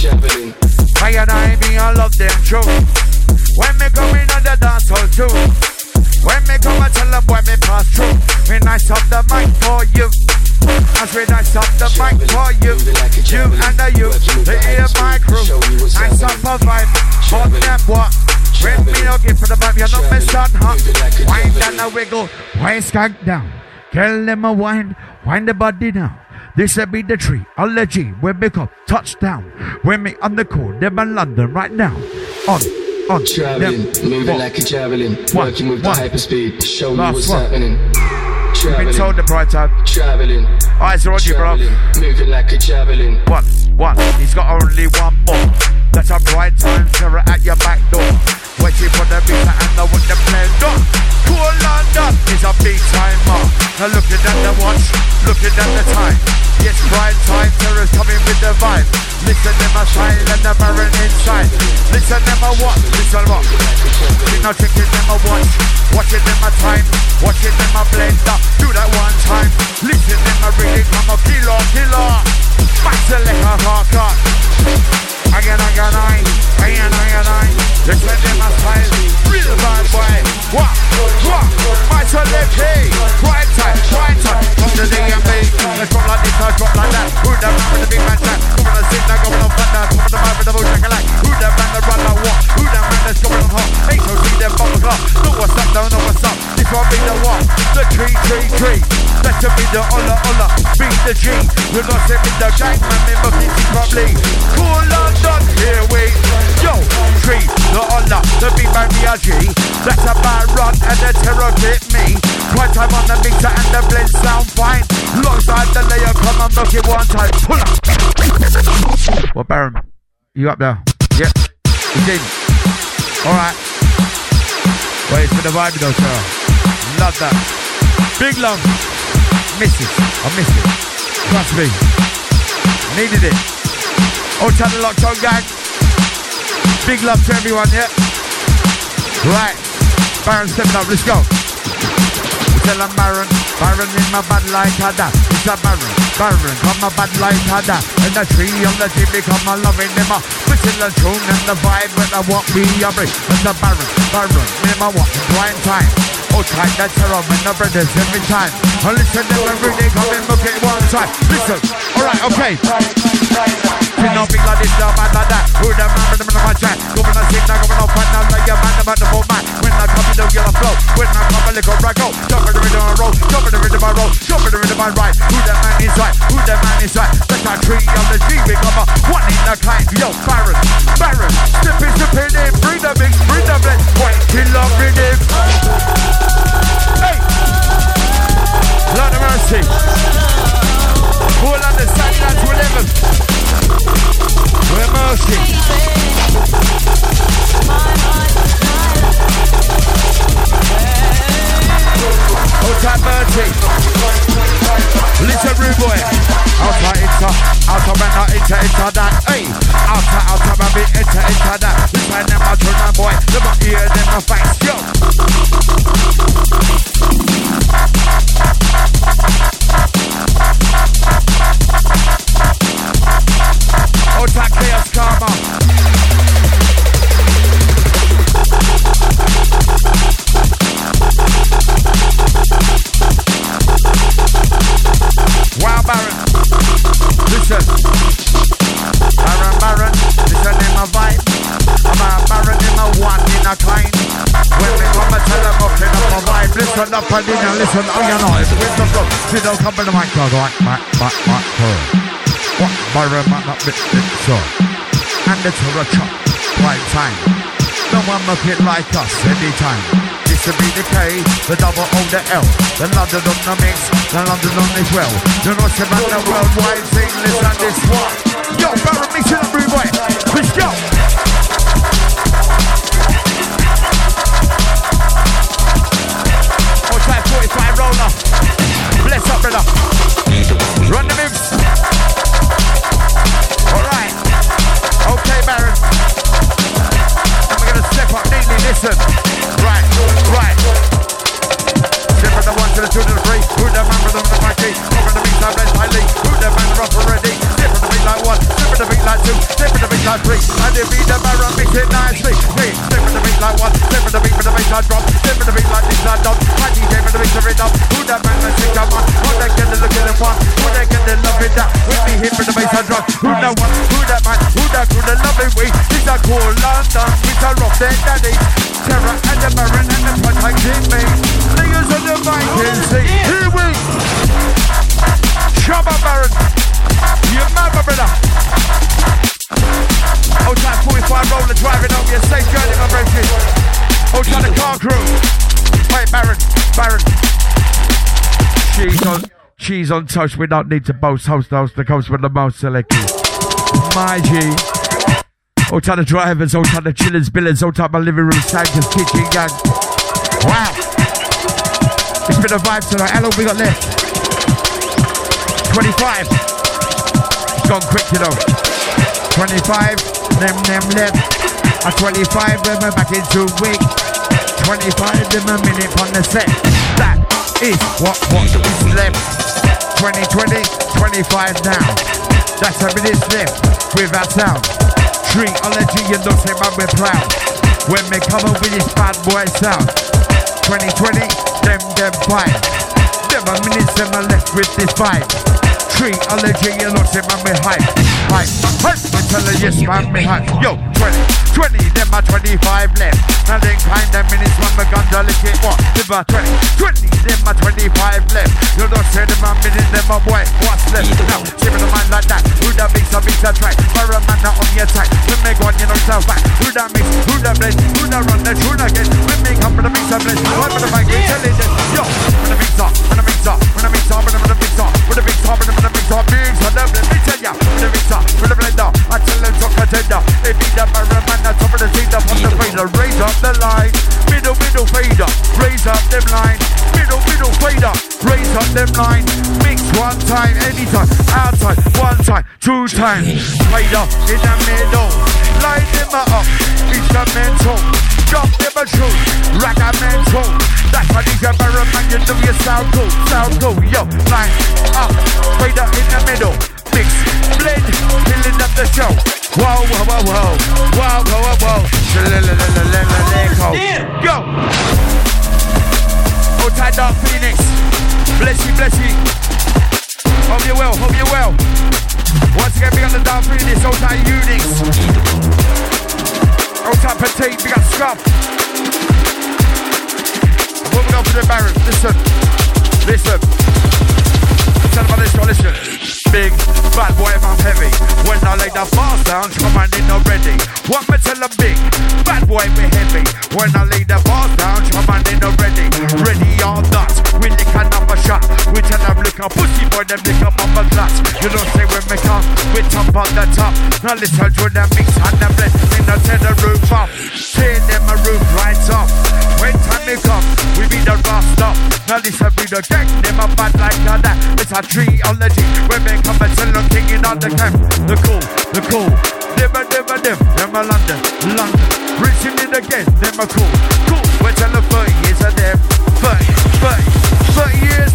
I love them true. When me coming on the dance hall too. When me come and tell them boy me pass through. Me nice up the mic for you. As we nice up the mic for you. You and the you, they hear my crew. Nice up a vibe, on them what? When me no give for the vibe, you're not miss out, huh? Wind and a wiggle, waist skank down. Tell them a wind the body now. This will be the tree, all the G, we become touchdown. When me on the court, them in London right now. On. Traveling, moving like a javelin, working with the hyperspeed, show me what's happening. You've been told the bright time. Traveling, eyes are on you, bro. Moving like a javelin. One, he's got only one more. That's a bright time, terror at your back door. Waiting for the beat and I want the blend on. Cool London is a big timer. Now looking at the watch, looking at the time. Yes, bright time, terror's coming with the vibe. Listen them a shine and the Baron inside. Listen them a what? Listen what? We now checking them a watch, watching them a time, watching them a blender. Do that one time. Listen them a really come a killer. Back to like a hardcore. Again, I. Listen them a style, real bad boy. What? My selected. Right time. From the DMB. Let's drop like this, let's drop like that. Who the man with the big man chat? Come on, sit down, come on, flat down. Come on, the man with the bullshit like. Who the man that run like what? Who the man that's going on hot? HOC, them bubble up. Know what's up, don't know what's up. This one be the what? The tree. Better be the holla. Be the G. We're not saying the gang, man, me bucket it properly. Cool London, here we. Yo, tree, the holla, the big man be a G. That's a bad run and the terror hit me. One time on the mixer and the blend sound fine. Alongside the layer, come and knock it one time. Pull up. Well, Baron, you up there? Yep, you did. Alright. Wait for the vibe though, sir. Love that. Big love. Miss it. I missed it. Trust me. Needed it. All time the locked on gang. Big love to everyone, yeah? Right. Baron stepping up, let's go. We tell them Baron in my bad like that. It's a Baron, come a bad like that. And the tree on the tree become a loving them up. Whistle and tune and the vibe when I want me a break. It's a Baron, in my what? Blind time. Oh, tight, that's a rum and the brothers every time. I listen to them every day, come and look at one time. Listen, alright, okay. You know, big like this, no man like that. Who the man with them in my chat? Go when I sit down, go when I find out like a man about the whole man. When I come, you don't get a flow. When I come, a little brag, go. Jump in the rhythm and roll. Jump in the rhythm and roll. Jump in the rhythm and ride. Who the man is right? Who the man is right? That's a tree on the G, we come up. One in the kind. Yo, Baron. Stepping in. Bring the mix, bring the blend. White killer rhythm. Hey! Lord of mercy. Hold on the side down to 11. We're mercy. Hold tight, Bertie. Listen, rude boy. Outer, man, not into that. Hey, outer, man, be into that. This man, them, I turn on, boy. Them, I hear them, I face. Yo. Outer, chaos, karma. Wow, Baron. Listen. Baron. Listen in my vibe. I'm a Baron in my one in a kind. When they come and tell them up in my vibe. Listen up and in and listen. Oh, you know, it's with the flow. See, they'll come in the mic. What? Baron, not bit, so. And the terror chop. Right time. No one look it like us anytime. This will be the K, the double O, the L. The London on the mix, the London on as well. You know what's about the worldwide thing, listen this one. Yo, Baron, mix it up, rude boy. Let's go. Oh, type 45 roller. Bless up, brother. Run the moves. Alright. Okay, Baron. And we're gonna step up neatly, listen. Right. Step from the 1 to the 2 to the 3. Who the man for them in the party? Step from the beat like Red Highly. Who the man rough already? Step from the beat like 1. Step from the beat like 2. Step from the beat like 3. And they beat the Baron, mix it nicely. Hey, step from the beat like 1. Step from the beat for the bass like drum. Step from the beat like this like dub. And DJ for the beat of it up. Who the man that take that one? Who they get the look at the one? Who they get the love in that? With me hit for the bass like drum. Who the one? Who that man? Who that cool the loving way? It's a cool London. better off their daddy. Terror and the Baron and the protecting me. Niggas on the mic can see. Here we Shabba Baron. You mad, my brother? Oh, time 45 roller driving over your safe journey, my brethren. Oh, time the car crew. Wait, Baron. Cheese on toast. We don't need to boast. Host the coast with the most selected. My G. All time the drivers, all time the chillers, billers, all time my living room sankers, kitchen gang. Wow. It's been a vibe tonight. How long we got left? 25. It's gone quick, you know. 25. Them left. At 25, then we're back into week. 25, then a minute on the set. That is what is left. 2020, 25 now. That's a minute's left without sound. Treeology, you know, say man, we're proud. When we come up with this bad boy sound. 2020, them five. Them a minutes, them are left with this vibe. Treeology, you know, say man, we hype. I tell her, yes, man, we hype. Yo, 20, them are 25 left. Now then kind them minutes when we're gonna lick it. What? Them are 20, them are 25 left. You don't say them a minute, them a boy. What's left? Now, see me the mind like that. Who that makes a track? For a man not on your track. We make one, you know, yourself back. Who that makes, who that blend, who that run the tune again. We make up for the mix and blend. One for the mic, we tell it. Yo, when the mix up, when the mix up, when the mix up, when the mix up, when the mix up, when the mix up, big for them, let me tell ya. When the mix up, when the blender, I tell them to contender. They beat the barrel man, the top of the seat up on the fader. Raise up the line, middle fader. Raise up them line, middle fader. Raise up them line. Mix one time, anytime. Outside, one time, two times. Fader in the middle. Line them up, instrumental. Drop them a tune, ragamental. That's how these barrel man, you know you sound cool. Yo, line up, fader in the middle. Mix, blend, filling up the show. Whoa. Go. Hold tight, Dark Phoenix. Bless you. Hope you well. Once again, we got the Dark Phoenix. Hold tight, Unix. Hold tight, Petite. We got Scrub. What we got for the Baron? Listen. Tell them about this one, listen. Big, bad boy, I'm heavy. When I lay the bars down, commanding already. What me tell them big, bad boy, we heavy. When I lay the bars down, commanding already. Ready or not, we lick another shot. We tell them look a pussy boy, them lick up on my glass. You don't say when we come, we top on the top. Now listen to them mix and them blend. In the tear the roof off, tear them a roof right off. When time we come, we be the rust up. Now listen, we the gang, them a bad like that. It's a treeology, when we come and tell them king on the camp. The cool. Them a London. Reaching it again, them a cool. We tell them 30 years of them. 30 years,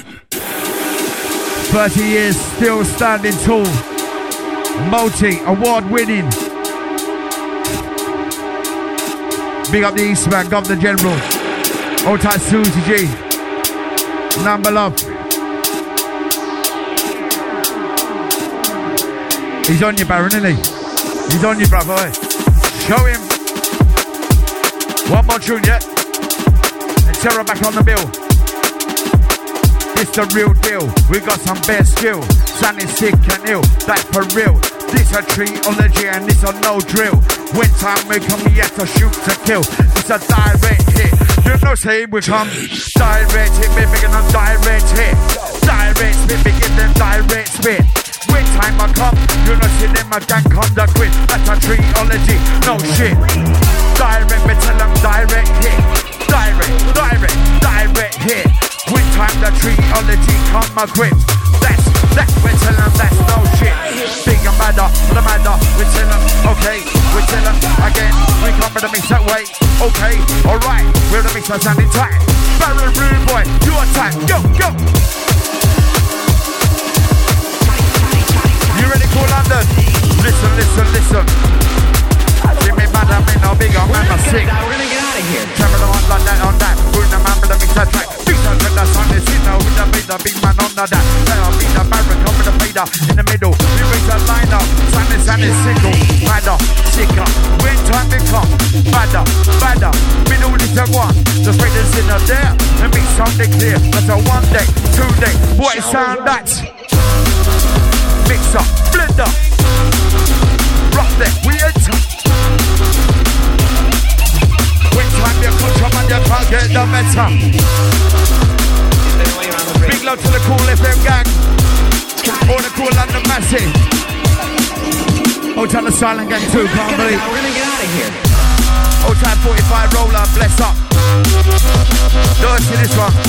30 years, still standing tall. Multi-award winning. Big up the Eastman, Governor General. Old tight Susie G. Number love. He's on you, Baron, isn't he? He's on you, brother. Show him. One more tune, yeah? And Terror back on the bill. It's the real deal. We got some bare skill. Sounding sick and ill. That's for real. This a treeology and this a no drill. When time we come, we have to shoot to kill. It's a direct hit. You know, say we come. Direct hit, we begin on direct hit. Direct spit, begin them direct spit. When time I come, you know, see them a gang come to quit. That's a treeology, no shit. Direct, we tell them direct hit. Direct hit. When time the treeology come a quit. That's we tell them that's no shit. Big and badder, we tell them, okay, we tell them again, we come with the mix that way, okay, alright, we're the mix that's standing tight. Baron Rude Boy, you are tight, go. You ready for London? Listen. See me mad, I mean no big, I'm sick. We're gonna get out of here. Travel on that, we're the man with the mix that track. Big time with the sun, is in with the big man on that. That'll be the Baron, come with the fader in the middle. We raise the line up, sun is and it's sickle, madder, sicker. When time become badder, badder. We do this a one. The fragrance in the there. Let me sound it clear. That's a 1 day, 2 day. What it sound that? Mixer, blender. Rough day, we enter. When time you come and you can't get the better. Big love to the Cool FM gang. All the Cool London massive. Oh, tell the Silent gang too, can't believe. We're gonna get out of here. Oh, time 45 roller, bless up. Don't see this one.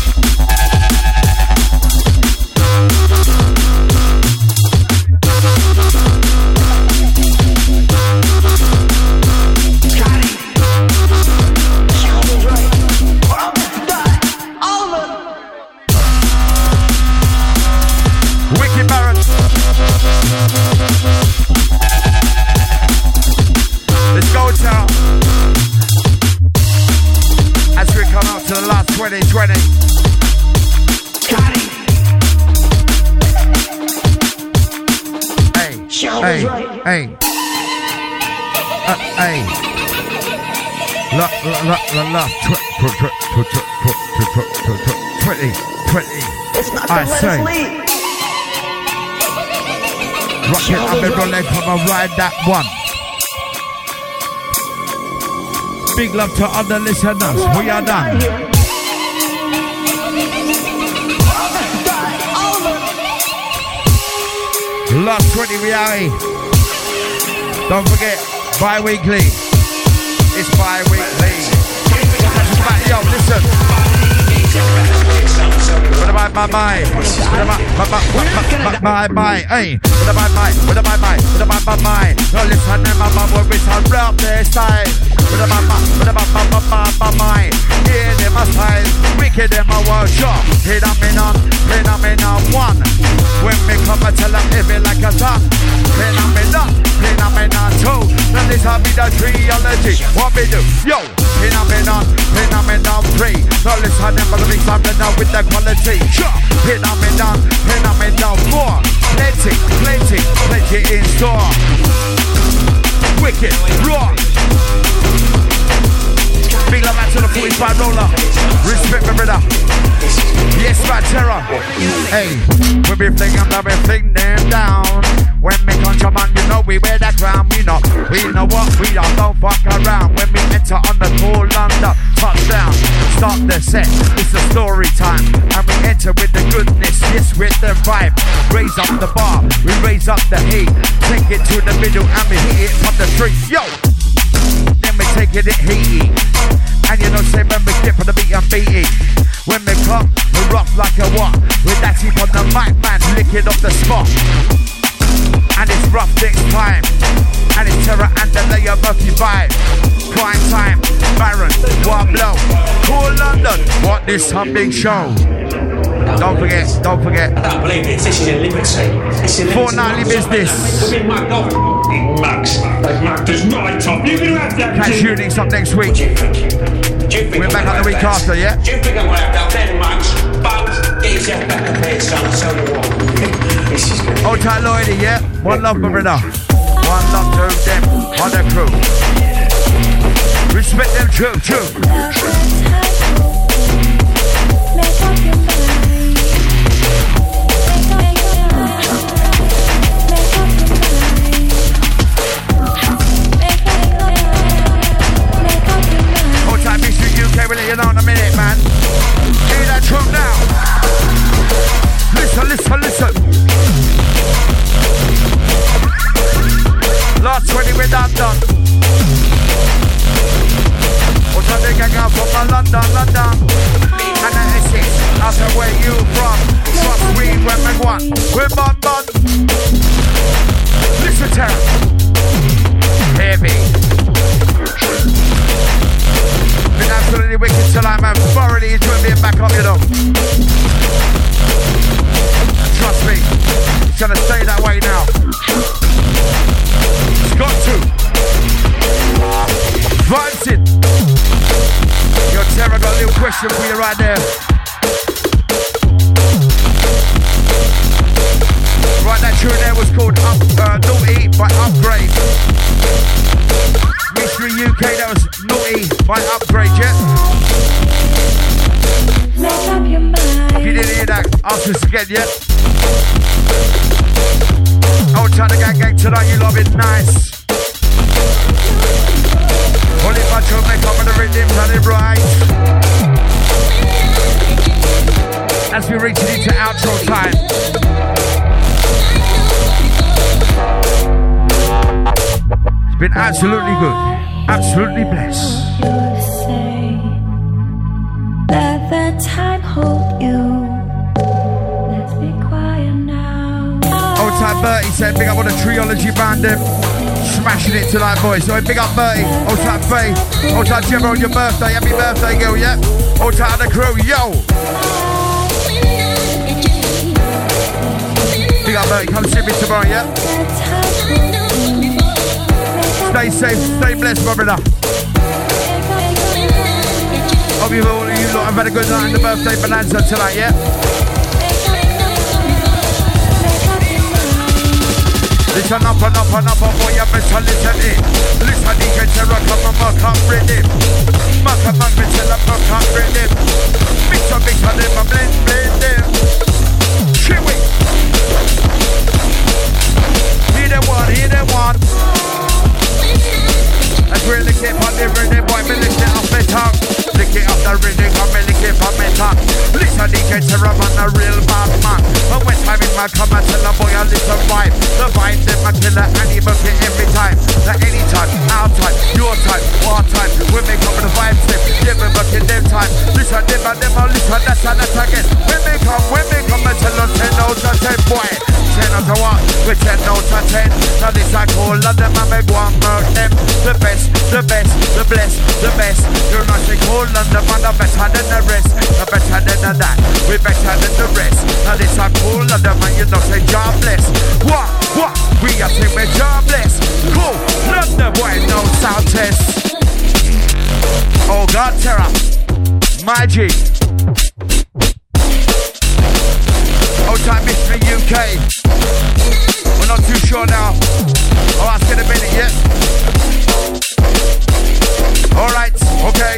Wicked Baron. Let's go, Tara. As we come out to the last 2020. Hey, hey, hey. Hey. La, 20. I say. Rocket, I'm gonna let come and ride that one. Big love to other listeners. We are done. Last 20 reality. Don't forget, bi-weekly. It's bi-weekly. Yo, listen. What about my mind? What about my mind? Hey, what about my mind? What about my mind? No, listen, my mom will be around this time. What about my mind? Yeah, them a style. Wicked, them a workshop. Phenomenon one. When me come and tell them, it be like a top. Phenomenon two. Now this will be the trilogy. What we do? Yo, phenomenon three. Now listen, them will be something now with the quality. Sure. Phenomenon four. Plenty in store. Wicked, raw. Big love out to the 45 roller. Respect my brother. Yes, my terror. Hey, we be flinging them down. When me come on, you know we wear that crown. We know what we don't fuck around. When we enter on the Cool London touchdown, start the set. It's a story time, and we enter with the goodness. Yes, with the vibe. Raise up the bar, we raise up the heat. Take it to the middle, and we hit it from the street. Yo. Then we take it heaty. And you know, say when we get for the beat and beat it. When we come, we rock like a what? With that tip on the mic, man, lick it off the spot. And it's rough next time. And it's Terror and the Layer Murphy vibe. Prime time, Baron, one blow. Cool London, what this something show. Don't forget. I don't believe it. This is a liberty. It's a fortnightly business. We've been mugged off. Mugs. They mugged us right off. You can have that. Catch shootings up next week. What do you think? We're back on the week after, yeah? Do you think I'm going to have that? Then mugs. But get yourself back up here, son. So do what. This is good. Old tight Lloydie, yeah? One love, my brother. One love to them on the crew. Respect them, true. UK, we'll let you know in a minute, man. Hear that tune now. Listen. Last 20 we're done. What's on the gang out from London? And the Essex, out of where you from. Trust we when we want. We're bun. Listen, Terror. Heavy. Been absolutely wicked tonight, man. Thoroughly enjoyed being back up, you know. Trust me, it's gonna stay that way now. It's got to. Vibes in. Yo, Terror, got a little question for you right there. Right, that tune there was called Naughty by this again, yeah? Old time the gang tonight, you love it nice. Only if I try to make up with the rhythm, done it right. As we reach into outro time. It's been absolutely good. Absolutely blessed. Let the time hold you. Let's be quiet now. Old time Bertie said, big up on the Triology band, them. Smashing it tonight, boys. So big up Bertie. Old time Faye. Old time Gemma on your birthday. Happy birthday, girl, yeah? Old time the crew, yo. Big up Bertie, come see me tomorrow, yeah? Stay safe, stay blessed, my brother. Hope you all you lot have had a good night in the birthday bonanza tonight, yeah? Listen up and up and up, boy, you better listen in. Listen, DJ Terror, come on, mark up rhythm. Mark up, me tell them, mark up rhythm. Mix up, them, a blend them. Chewy. Hear them one. Let's really keep on the rhythm, boy, me lick it off my tongue. Lick it up the rhythm, come me lick it from my tongue. Listen, DJ Terror, man, a real bad man. But when time in my come, I tell a boy a little vibe. The vibe, them a killer, and he book it every time. At any time, our time, your time, our time. We make up the vibe tip, yeah, we book it them time. Listen, them and listen, that's again. When they come, I tell them 10 out of 10, boy. 10 out of what? We're 10 out of 10. Now this I call them, and me go and murk them. The best, the blessed, the best. You're not say call them, and are better than the rest. They're better than that, we're better than the rest. Now this I call them, and you know say jobless. What? We are saying we're jobless. Cool, London boy, no sound test. Oh God, Terror, my G. Old time Mystery UK. We're not too sure now. Oh, ask in a minute, yeah? Alright, okay.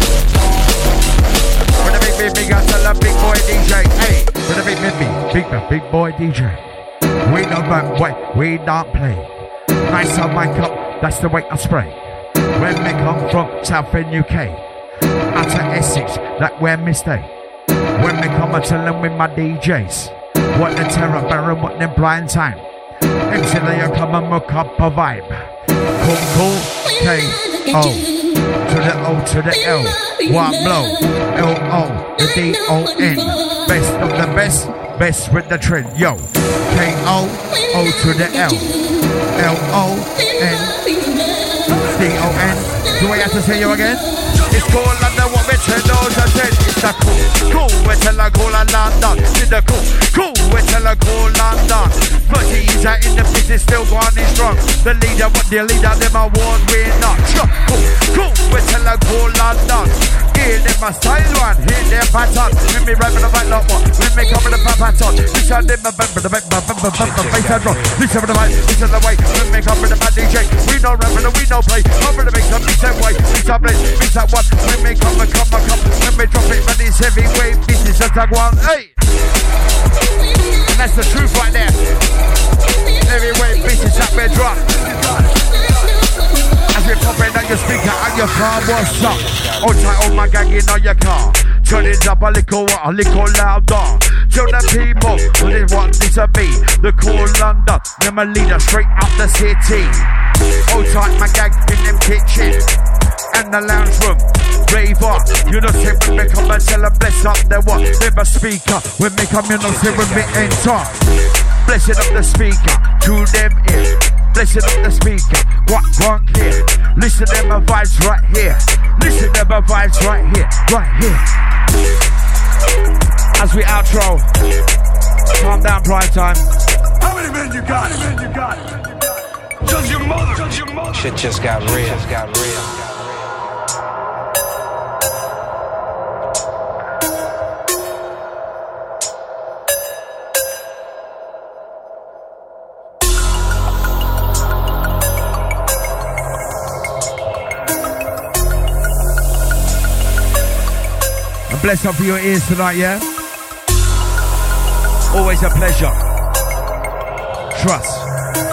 With the big, I tell the big boy DJ. Hey, with the big boy DJ. We don't run, we don't play. Nice on my cup, that's the way I spray. When we come from South End UK, out of Essex, that where me stay. When we come, I tell them with my DJs, what the Terror Baron, what the blind time. Actually, you come and mock up a vibe. Cool, K-O. To the O to the L. One blow. L-O, the D-O-N. Best of the best with the trend. Yo. K-O, O to the L. L-O-N. D-O-N. Do I have to say you again? It's cool under what we 10 out of 10. It's the cool, we tell her cool and London. It's the cool, we tell her cool London. 30 years out in the business, still going strong. The leader, them award winner. Cool, we tell her cool London. Hear them my style one, hear their pattern. When me rapping about lot one, when me come with the pattern. Listen them the bass and drum. Listen to the mic, listen to the way. When me come with the bad DJ, we know rapping and we know play. Come with the bass and mix that way, mix that blend, mix that one. When me come, when me drop it, but it's heavyweight business just like one. Hey, and that's the truth right there. Heavyweight business that we drop. As we pop in on your speaker and your car, what's up? Hold tight on my gang in on your car. Turn it up a little louder. Tell the people what they want this to be. The cool London, them a leader straight up the city. Hold tight my gang in them kitchen and the lounge room. Raver, you know say when me come and tell them bless up their what? Them a speaker. When me come, you know say when me enter. Blessing up the speaker to them ears. Blessing up the speaker, what wrong here? Listen to my vibes right here. Listen to my vibes right here, right here. As we outro, calm down, prime time. How many men you got? Just your mother. Shit just got real. Bless up for your ears tonight, yeah? Always a pleasure. Trust.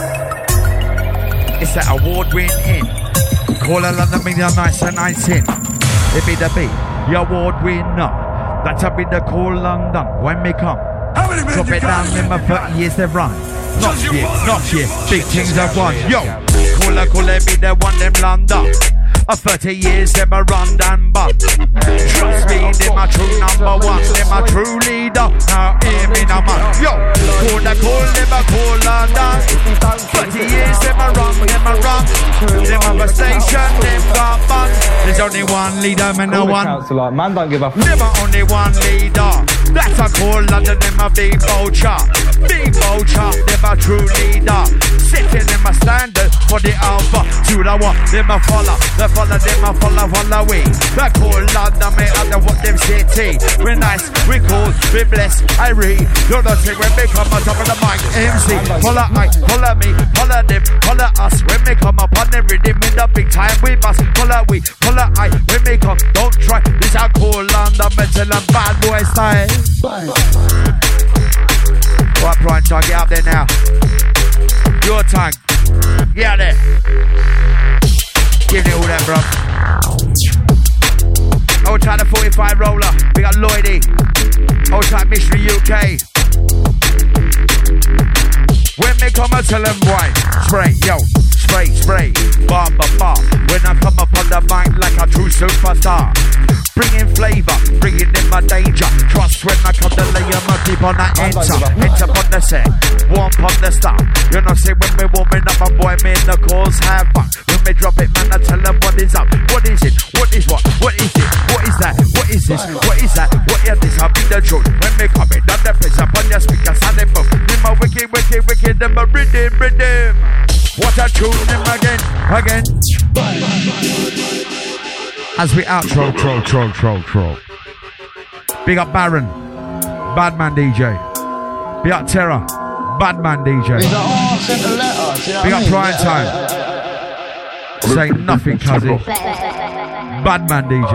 It's that award-winning. Call a London media nice and nice in. It be the beat, the award winner. That'll be the Call London when we come. Drop it down in my 30 years they've run. Not yet, big things I've won. Yo, call it be the one them London. 30 years them a run down bun. Trust me, they're my true number one. They're my true leader. Now hear me now man. Yo, call them a Call London. 30 years them a run. Them have a station, them got fun. There's only one leader, man, no one. Man don't give a Never only one leader. That's a Call London, them a big vulture. Big vulture, them a true leader. Sitting in my standard for the alpha. To the one, them a follow. Them a follow we. The Call London, me out of what them city. We nice, we cool, we bless, I read. You're not saying when we come on top of the mic, MC. Follow me, follow them, follow us. When we come up on the rhythm in the big time, we must follow I. When we come, don't try. This a Call London, metal and bad boy style. Right, Prime Time, get up there now. Your time. Get out there. Give it all that, bro. Old time the 45 roller. We got Lloydie. Old time Mystery UK. When they come, I tell them why. Spray, yo. Spray. Bar. When I come up on the mic like a true superstar. Bringing flavour, bringing in my danger. Trust when I come to lay my deep on that enter on the set, warm on the start. You know, say when we warming up, my boy, me in the calls have fun. When we drop it, man, I tell them what is up. What is it? What is what? What is it? What is that? What is this? What is that? What is this? I'll be the truth. When we come in, down the place up on your speakers, and they boom. In my wicked, them a rhythm. What a tune, them again. As we outro, troll. Big up Baron, Badman DJ. Big up Terror, Badman DJ. Big up Prime Time. Say nothing, cuzzy. Badman DJ.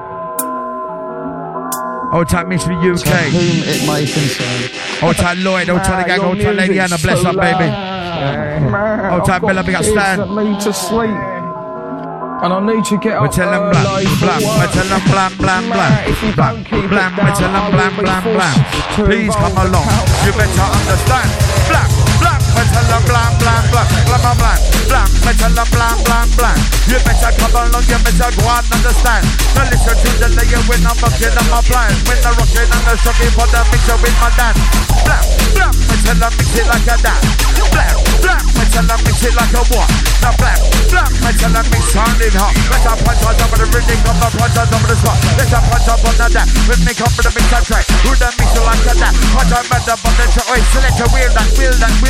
Old time Mystery UK. Old time Lloyd, old time the gang, old time Lady Anna, bless up, baby. Old time Bella, big up Stan. And I need to get up. We tell them blam. We tell them blam. We tell them blam. Please come along. You better understand. Blam. We tell them blam. We tell them blam. You better come along. You better go and understand. Now listen to the layer when I'm rocking on my plan. When I'm rocking and I'm shocking for the mixer with my dance. Blam. We tell them mix it like a dance. Blam. We tell them mix it like a what? Now blam. We tell them mix sounding hot. Let's have punch on top of the rhythm, come on punch on top of the spot. Let's have punch up on the that. When me come for the mix and track, who the mix it like that? Punch on the on the track. Oi, select a wheel that.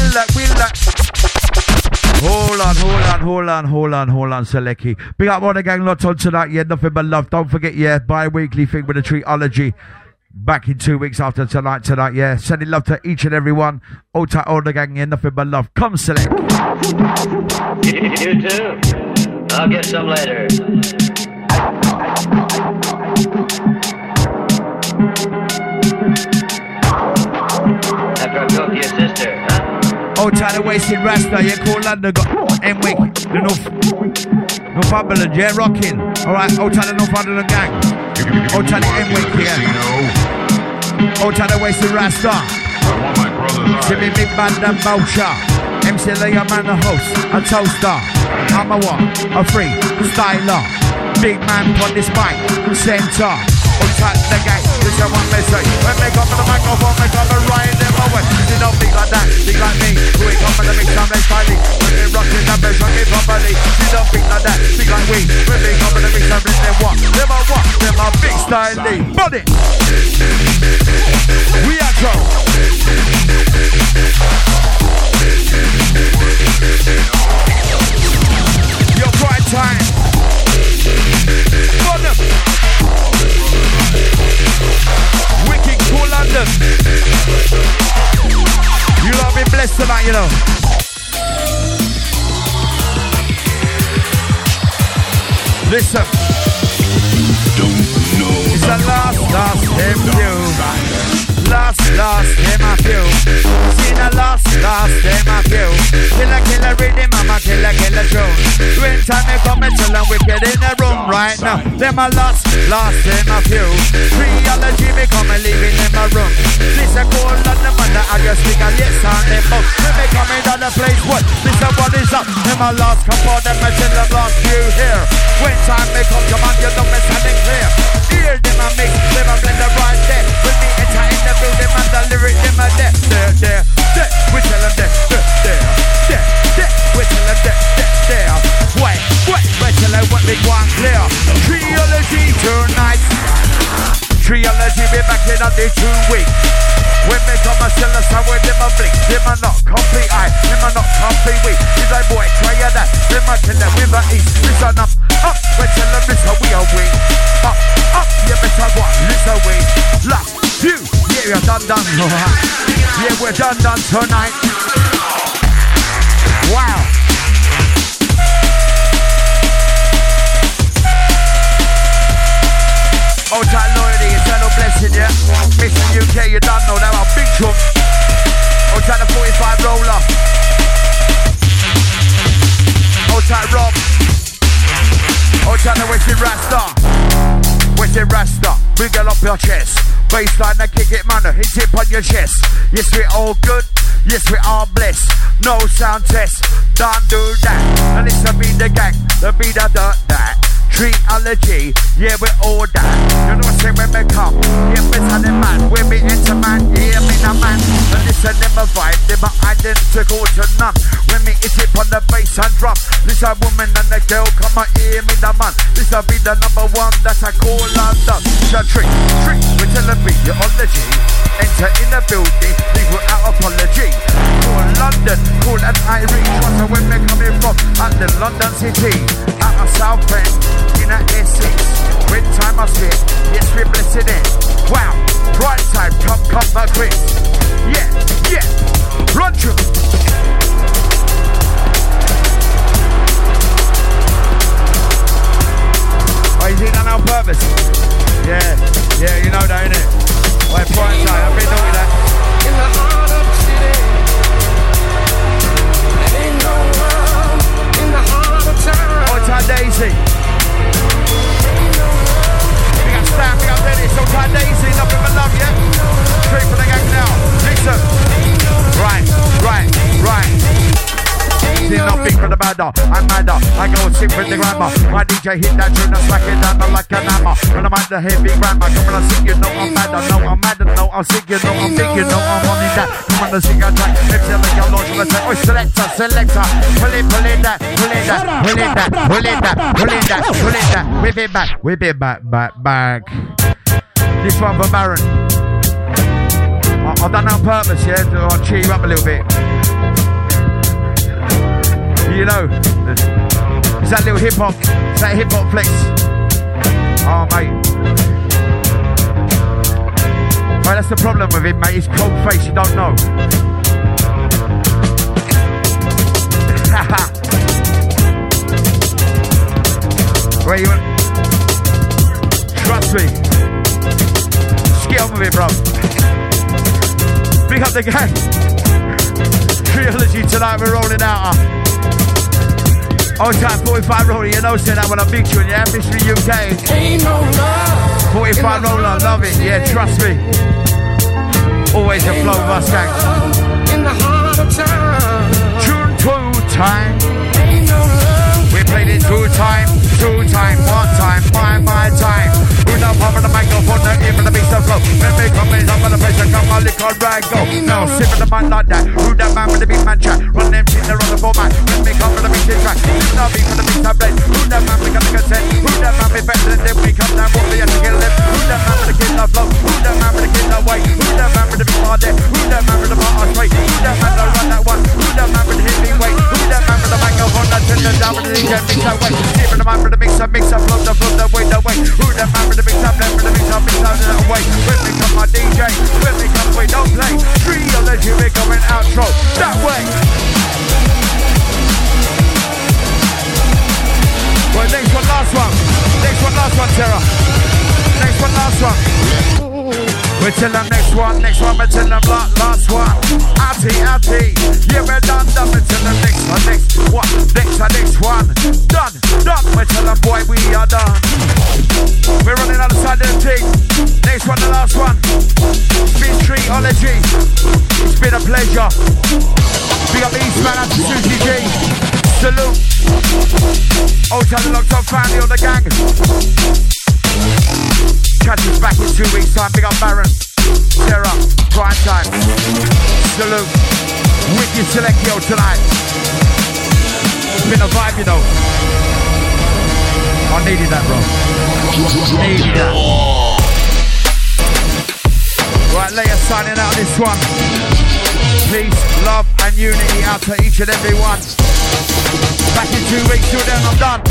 Hold on, Selecki. Big up all the gang lots on tonight, yeah, nothing but love. Don't forget, yeah, bi-weekly thing with the Treatology. Back in 2 weeks after tonight, yeah. Sending love to each and every one. All the gang, yeah, nothing but love. Come, Select. You too. I'll get some later. After I talk to your sister, huh? Old time the wasted Rasta, yeah, Call London got M-Wick, the Northumberland, yeah, rocking. Alright, old time the Northumberland gang. Old time the M-Wick, yeah. Old time the wasted Rasta. Jimmy Big Band and Boucher. MC Leia Man, the host, a toaster. I'm a what? A free styler. Big man on this mic, center. Outside the gang, this is one message. When they come to the microphone, they come and ride them away. You don't think like that, think like me. We come to the mix, I'm like styling. When they rockin' the bass, rock it properly. You don't think like that, think like we. When they come to the mix, I'm like them what? Them a what? Them a big styling. Body. We are Joe. Your prime time. Bottom. Wicked Cool London. You lot been blessed tonight, you know. Listen. Don't know. It's the last hymn few. Last hymn I feel. wicked in the room right now. Them a lost in a few. Triology become a living in my room. This a cold on the man that I just speak a yes on them both. When they coming down the place, what? This a what is up? Them a lost, come on, them a tell them lost you here. When time may come, come on, you know me standing clear. Hear them a mix, them a blend the right there. When me enter in the building, man, the lyric them a there. We tell them there. We tell them there. Wait, we tell them what they want clear. Triology tonight. Triology be back in on the 2 weeks. When they come and sell us, I wear them a blink. Them a not complete eye, them a not complete weak. Is I boy try that? Them a tell them with a east. Listen up. We tell them this how we are weak. Up, yeah, better what? Listen we. Love you. Yeah, we're done. Yeah, we're done tonight. Wow. Old time loyalty, eternal blessing, yeah. Mission UK, you don't know that I'm big chunk. Old time the 45 roller. Old time Rob. Old time the Western Rasta. Wiggle up your chest. Baseline and kick it, man, hit it on your chest. Yes, we're all good. Yes, we are blessed. No sound test. Don't do that. And this will be the gang. The be the dirt that. Triology, yeah, we're all that. You know what I'm saying when we come? Yeah, we tell the man, we be into man, yeah, me the man. And listen, them a vibe, them a identical to none. When me hit it on the bass and drum, this a woman and a girl, come and hear me the man. This will be the number one that I call London. So trick, we tell them be your ology. Enter in the building, leave without apology. Call London, call an Irish. What's where we coming from? At the London city, at a South End. In a Essex, when time I spit, yes, we're blessed in. Wow, bright time, come back quick. Yeah, run through. Oh, you did that on purpose? Yeah, you know that, innit? Well, bright time, I've been doing that. In the heart of the city, ain't no world in the heart of town. Oh, time Daisy. We got Stan, we got Dennis, so time Daisy, nothing but love, yeah? Straight for the gang now. Listen. Right. See nothing from the badder, I'm madder. I go sing with the grammar. My DJ hit that tune and smack it down like an hammer. When I'm at the heavy grammar, come on and sing, you know I'm madder. No, I'm madder, no, I'm sick, you know I'm big, you know I'm on in that. Come on and sing a track. Let's have a young launch, let's say, oh, selector. Pull in that. Whip it back. This one for Baron. I've done that on purpose, yeah, to cheer you up a little bit. You know, it's that little hip-hop, it's that hip-hop flex. Oh, mate. Right, that's the problem with him, mate. He's cold face, you don't know. Where you want? Trust me. Just get on with it, bro. Pick up the gang. Triology tonight, we're rolling out. Old time 45 roller, you know, say that when I big tune, yeah? Mystery UK. Ain't no love. 45 roller, love it, yeah, trust me. Always a flow Mustang. In the heart of town. Tune 2 time. Ain't no love. We played it 2 time, 1 time, my time. Who the pump of the microphone, the aim of the beast of flow. When we come in, I'm gonna place a come on, lick on rag go. Now, sip of the man like that. Who that man with the big man chat? Run them shit, they're on the format. When we come with the big track. Not be for the big tablet. Who that man we got the consent? Who that man we better than them? We come down, what they have to get left. Who that man with the kid love flow? Who that man with the kid love way? Who that man with the big bar there? Who that man with the bar on straight? Who that man that run that one? Who that man with the hit me weight? Who that man with the microphone that tell them down with the DJ mix that way? See for the man with the mixer, flow the way. Who that man with the mix up, with the mix out that way? When we come my DJ, when we come we don't play. Triology, we're going outro that way. Well, next one, last one, Terra. Next one, last one. We tell them next one, we tell them last one. Atty. Yeah, we're done. We tell them next one. Done. We tell them boy, pleasure. Big up Eastman and Susie G. Salute. Hotel the Locked On family on the gang. Catch us back in 2 weeks' time. Big up Baron, Sarah, Prime Time. Salute. Wicked Selectio tonight. Been a vibe, you know. I needed that, bro. Needed that. Right, later signing out this one. Peace, love, and unity out to each and every one. Back in 2 weeks, till then I'm done.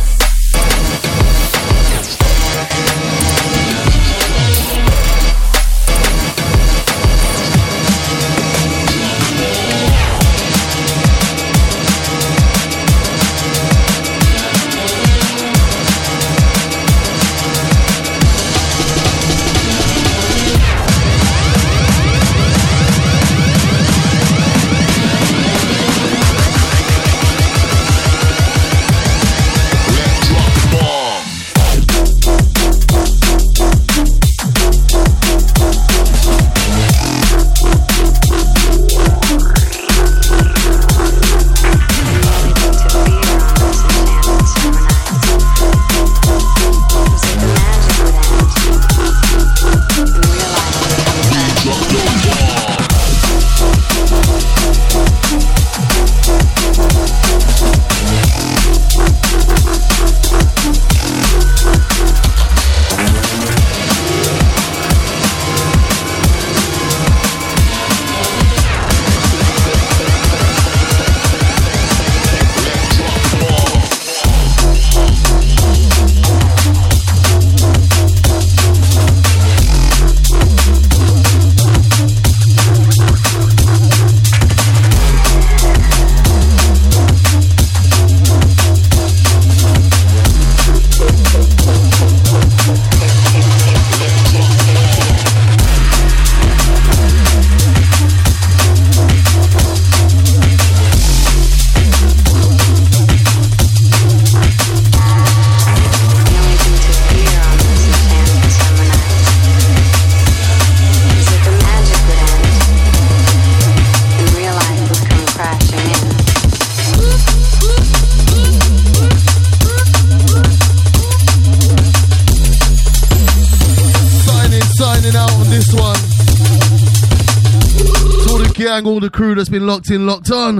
All the crew that's been locked in, locked on.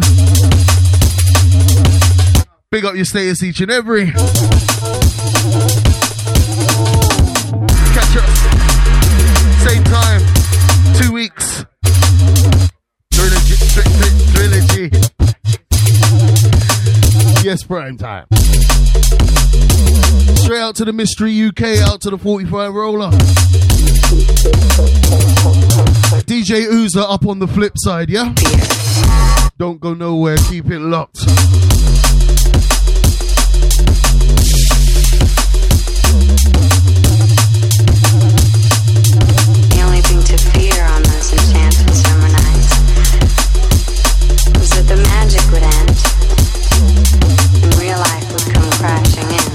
Big up your status each and every. Catch us. Same time. 2 weeks. Trilogy. Yes, Prime Time. Straight out to the Mystery UK, out to the 45 roller. DJ Oozer up on the flip side, yeah? Don't go nowhere, keep it locked. The only thing to fear on those enchanted summer nights was that the magic would end and real life would come crashing in.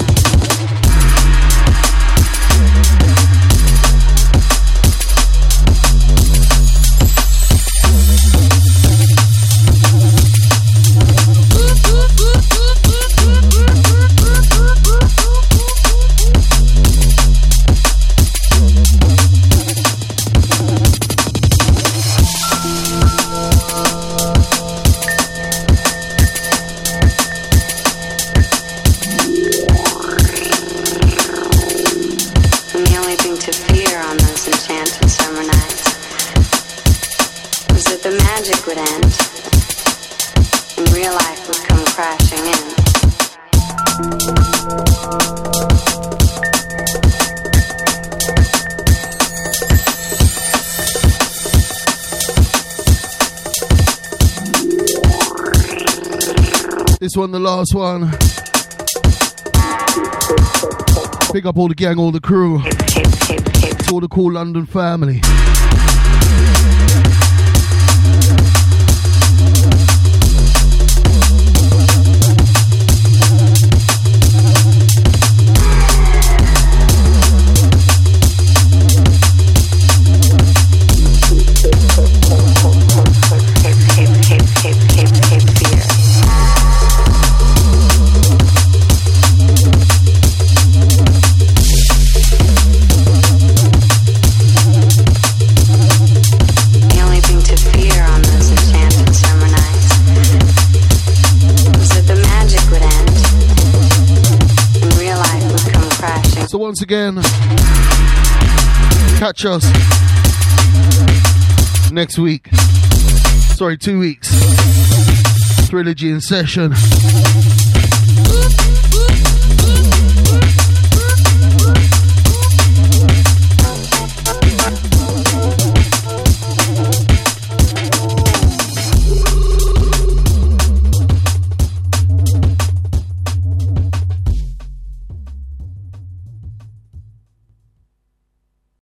This one, the last one. Pick up all the gang, all the crew. To all the cool London family. once again. Catch us next week. Sorry, 2 weeks. Trilogy in session.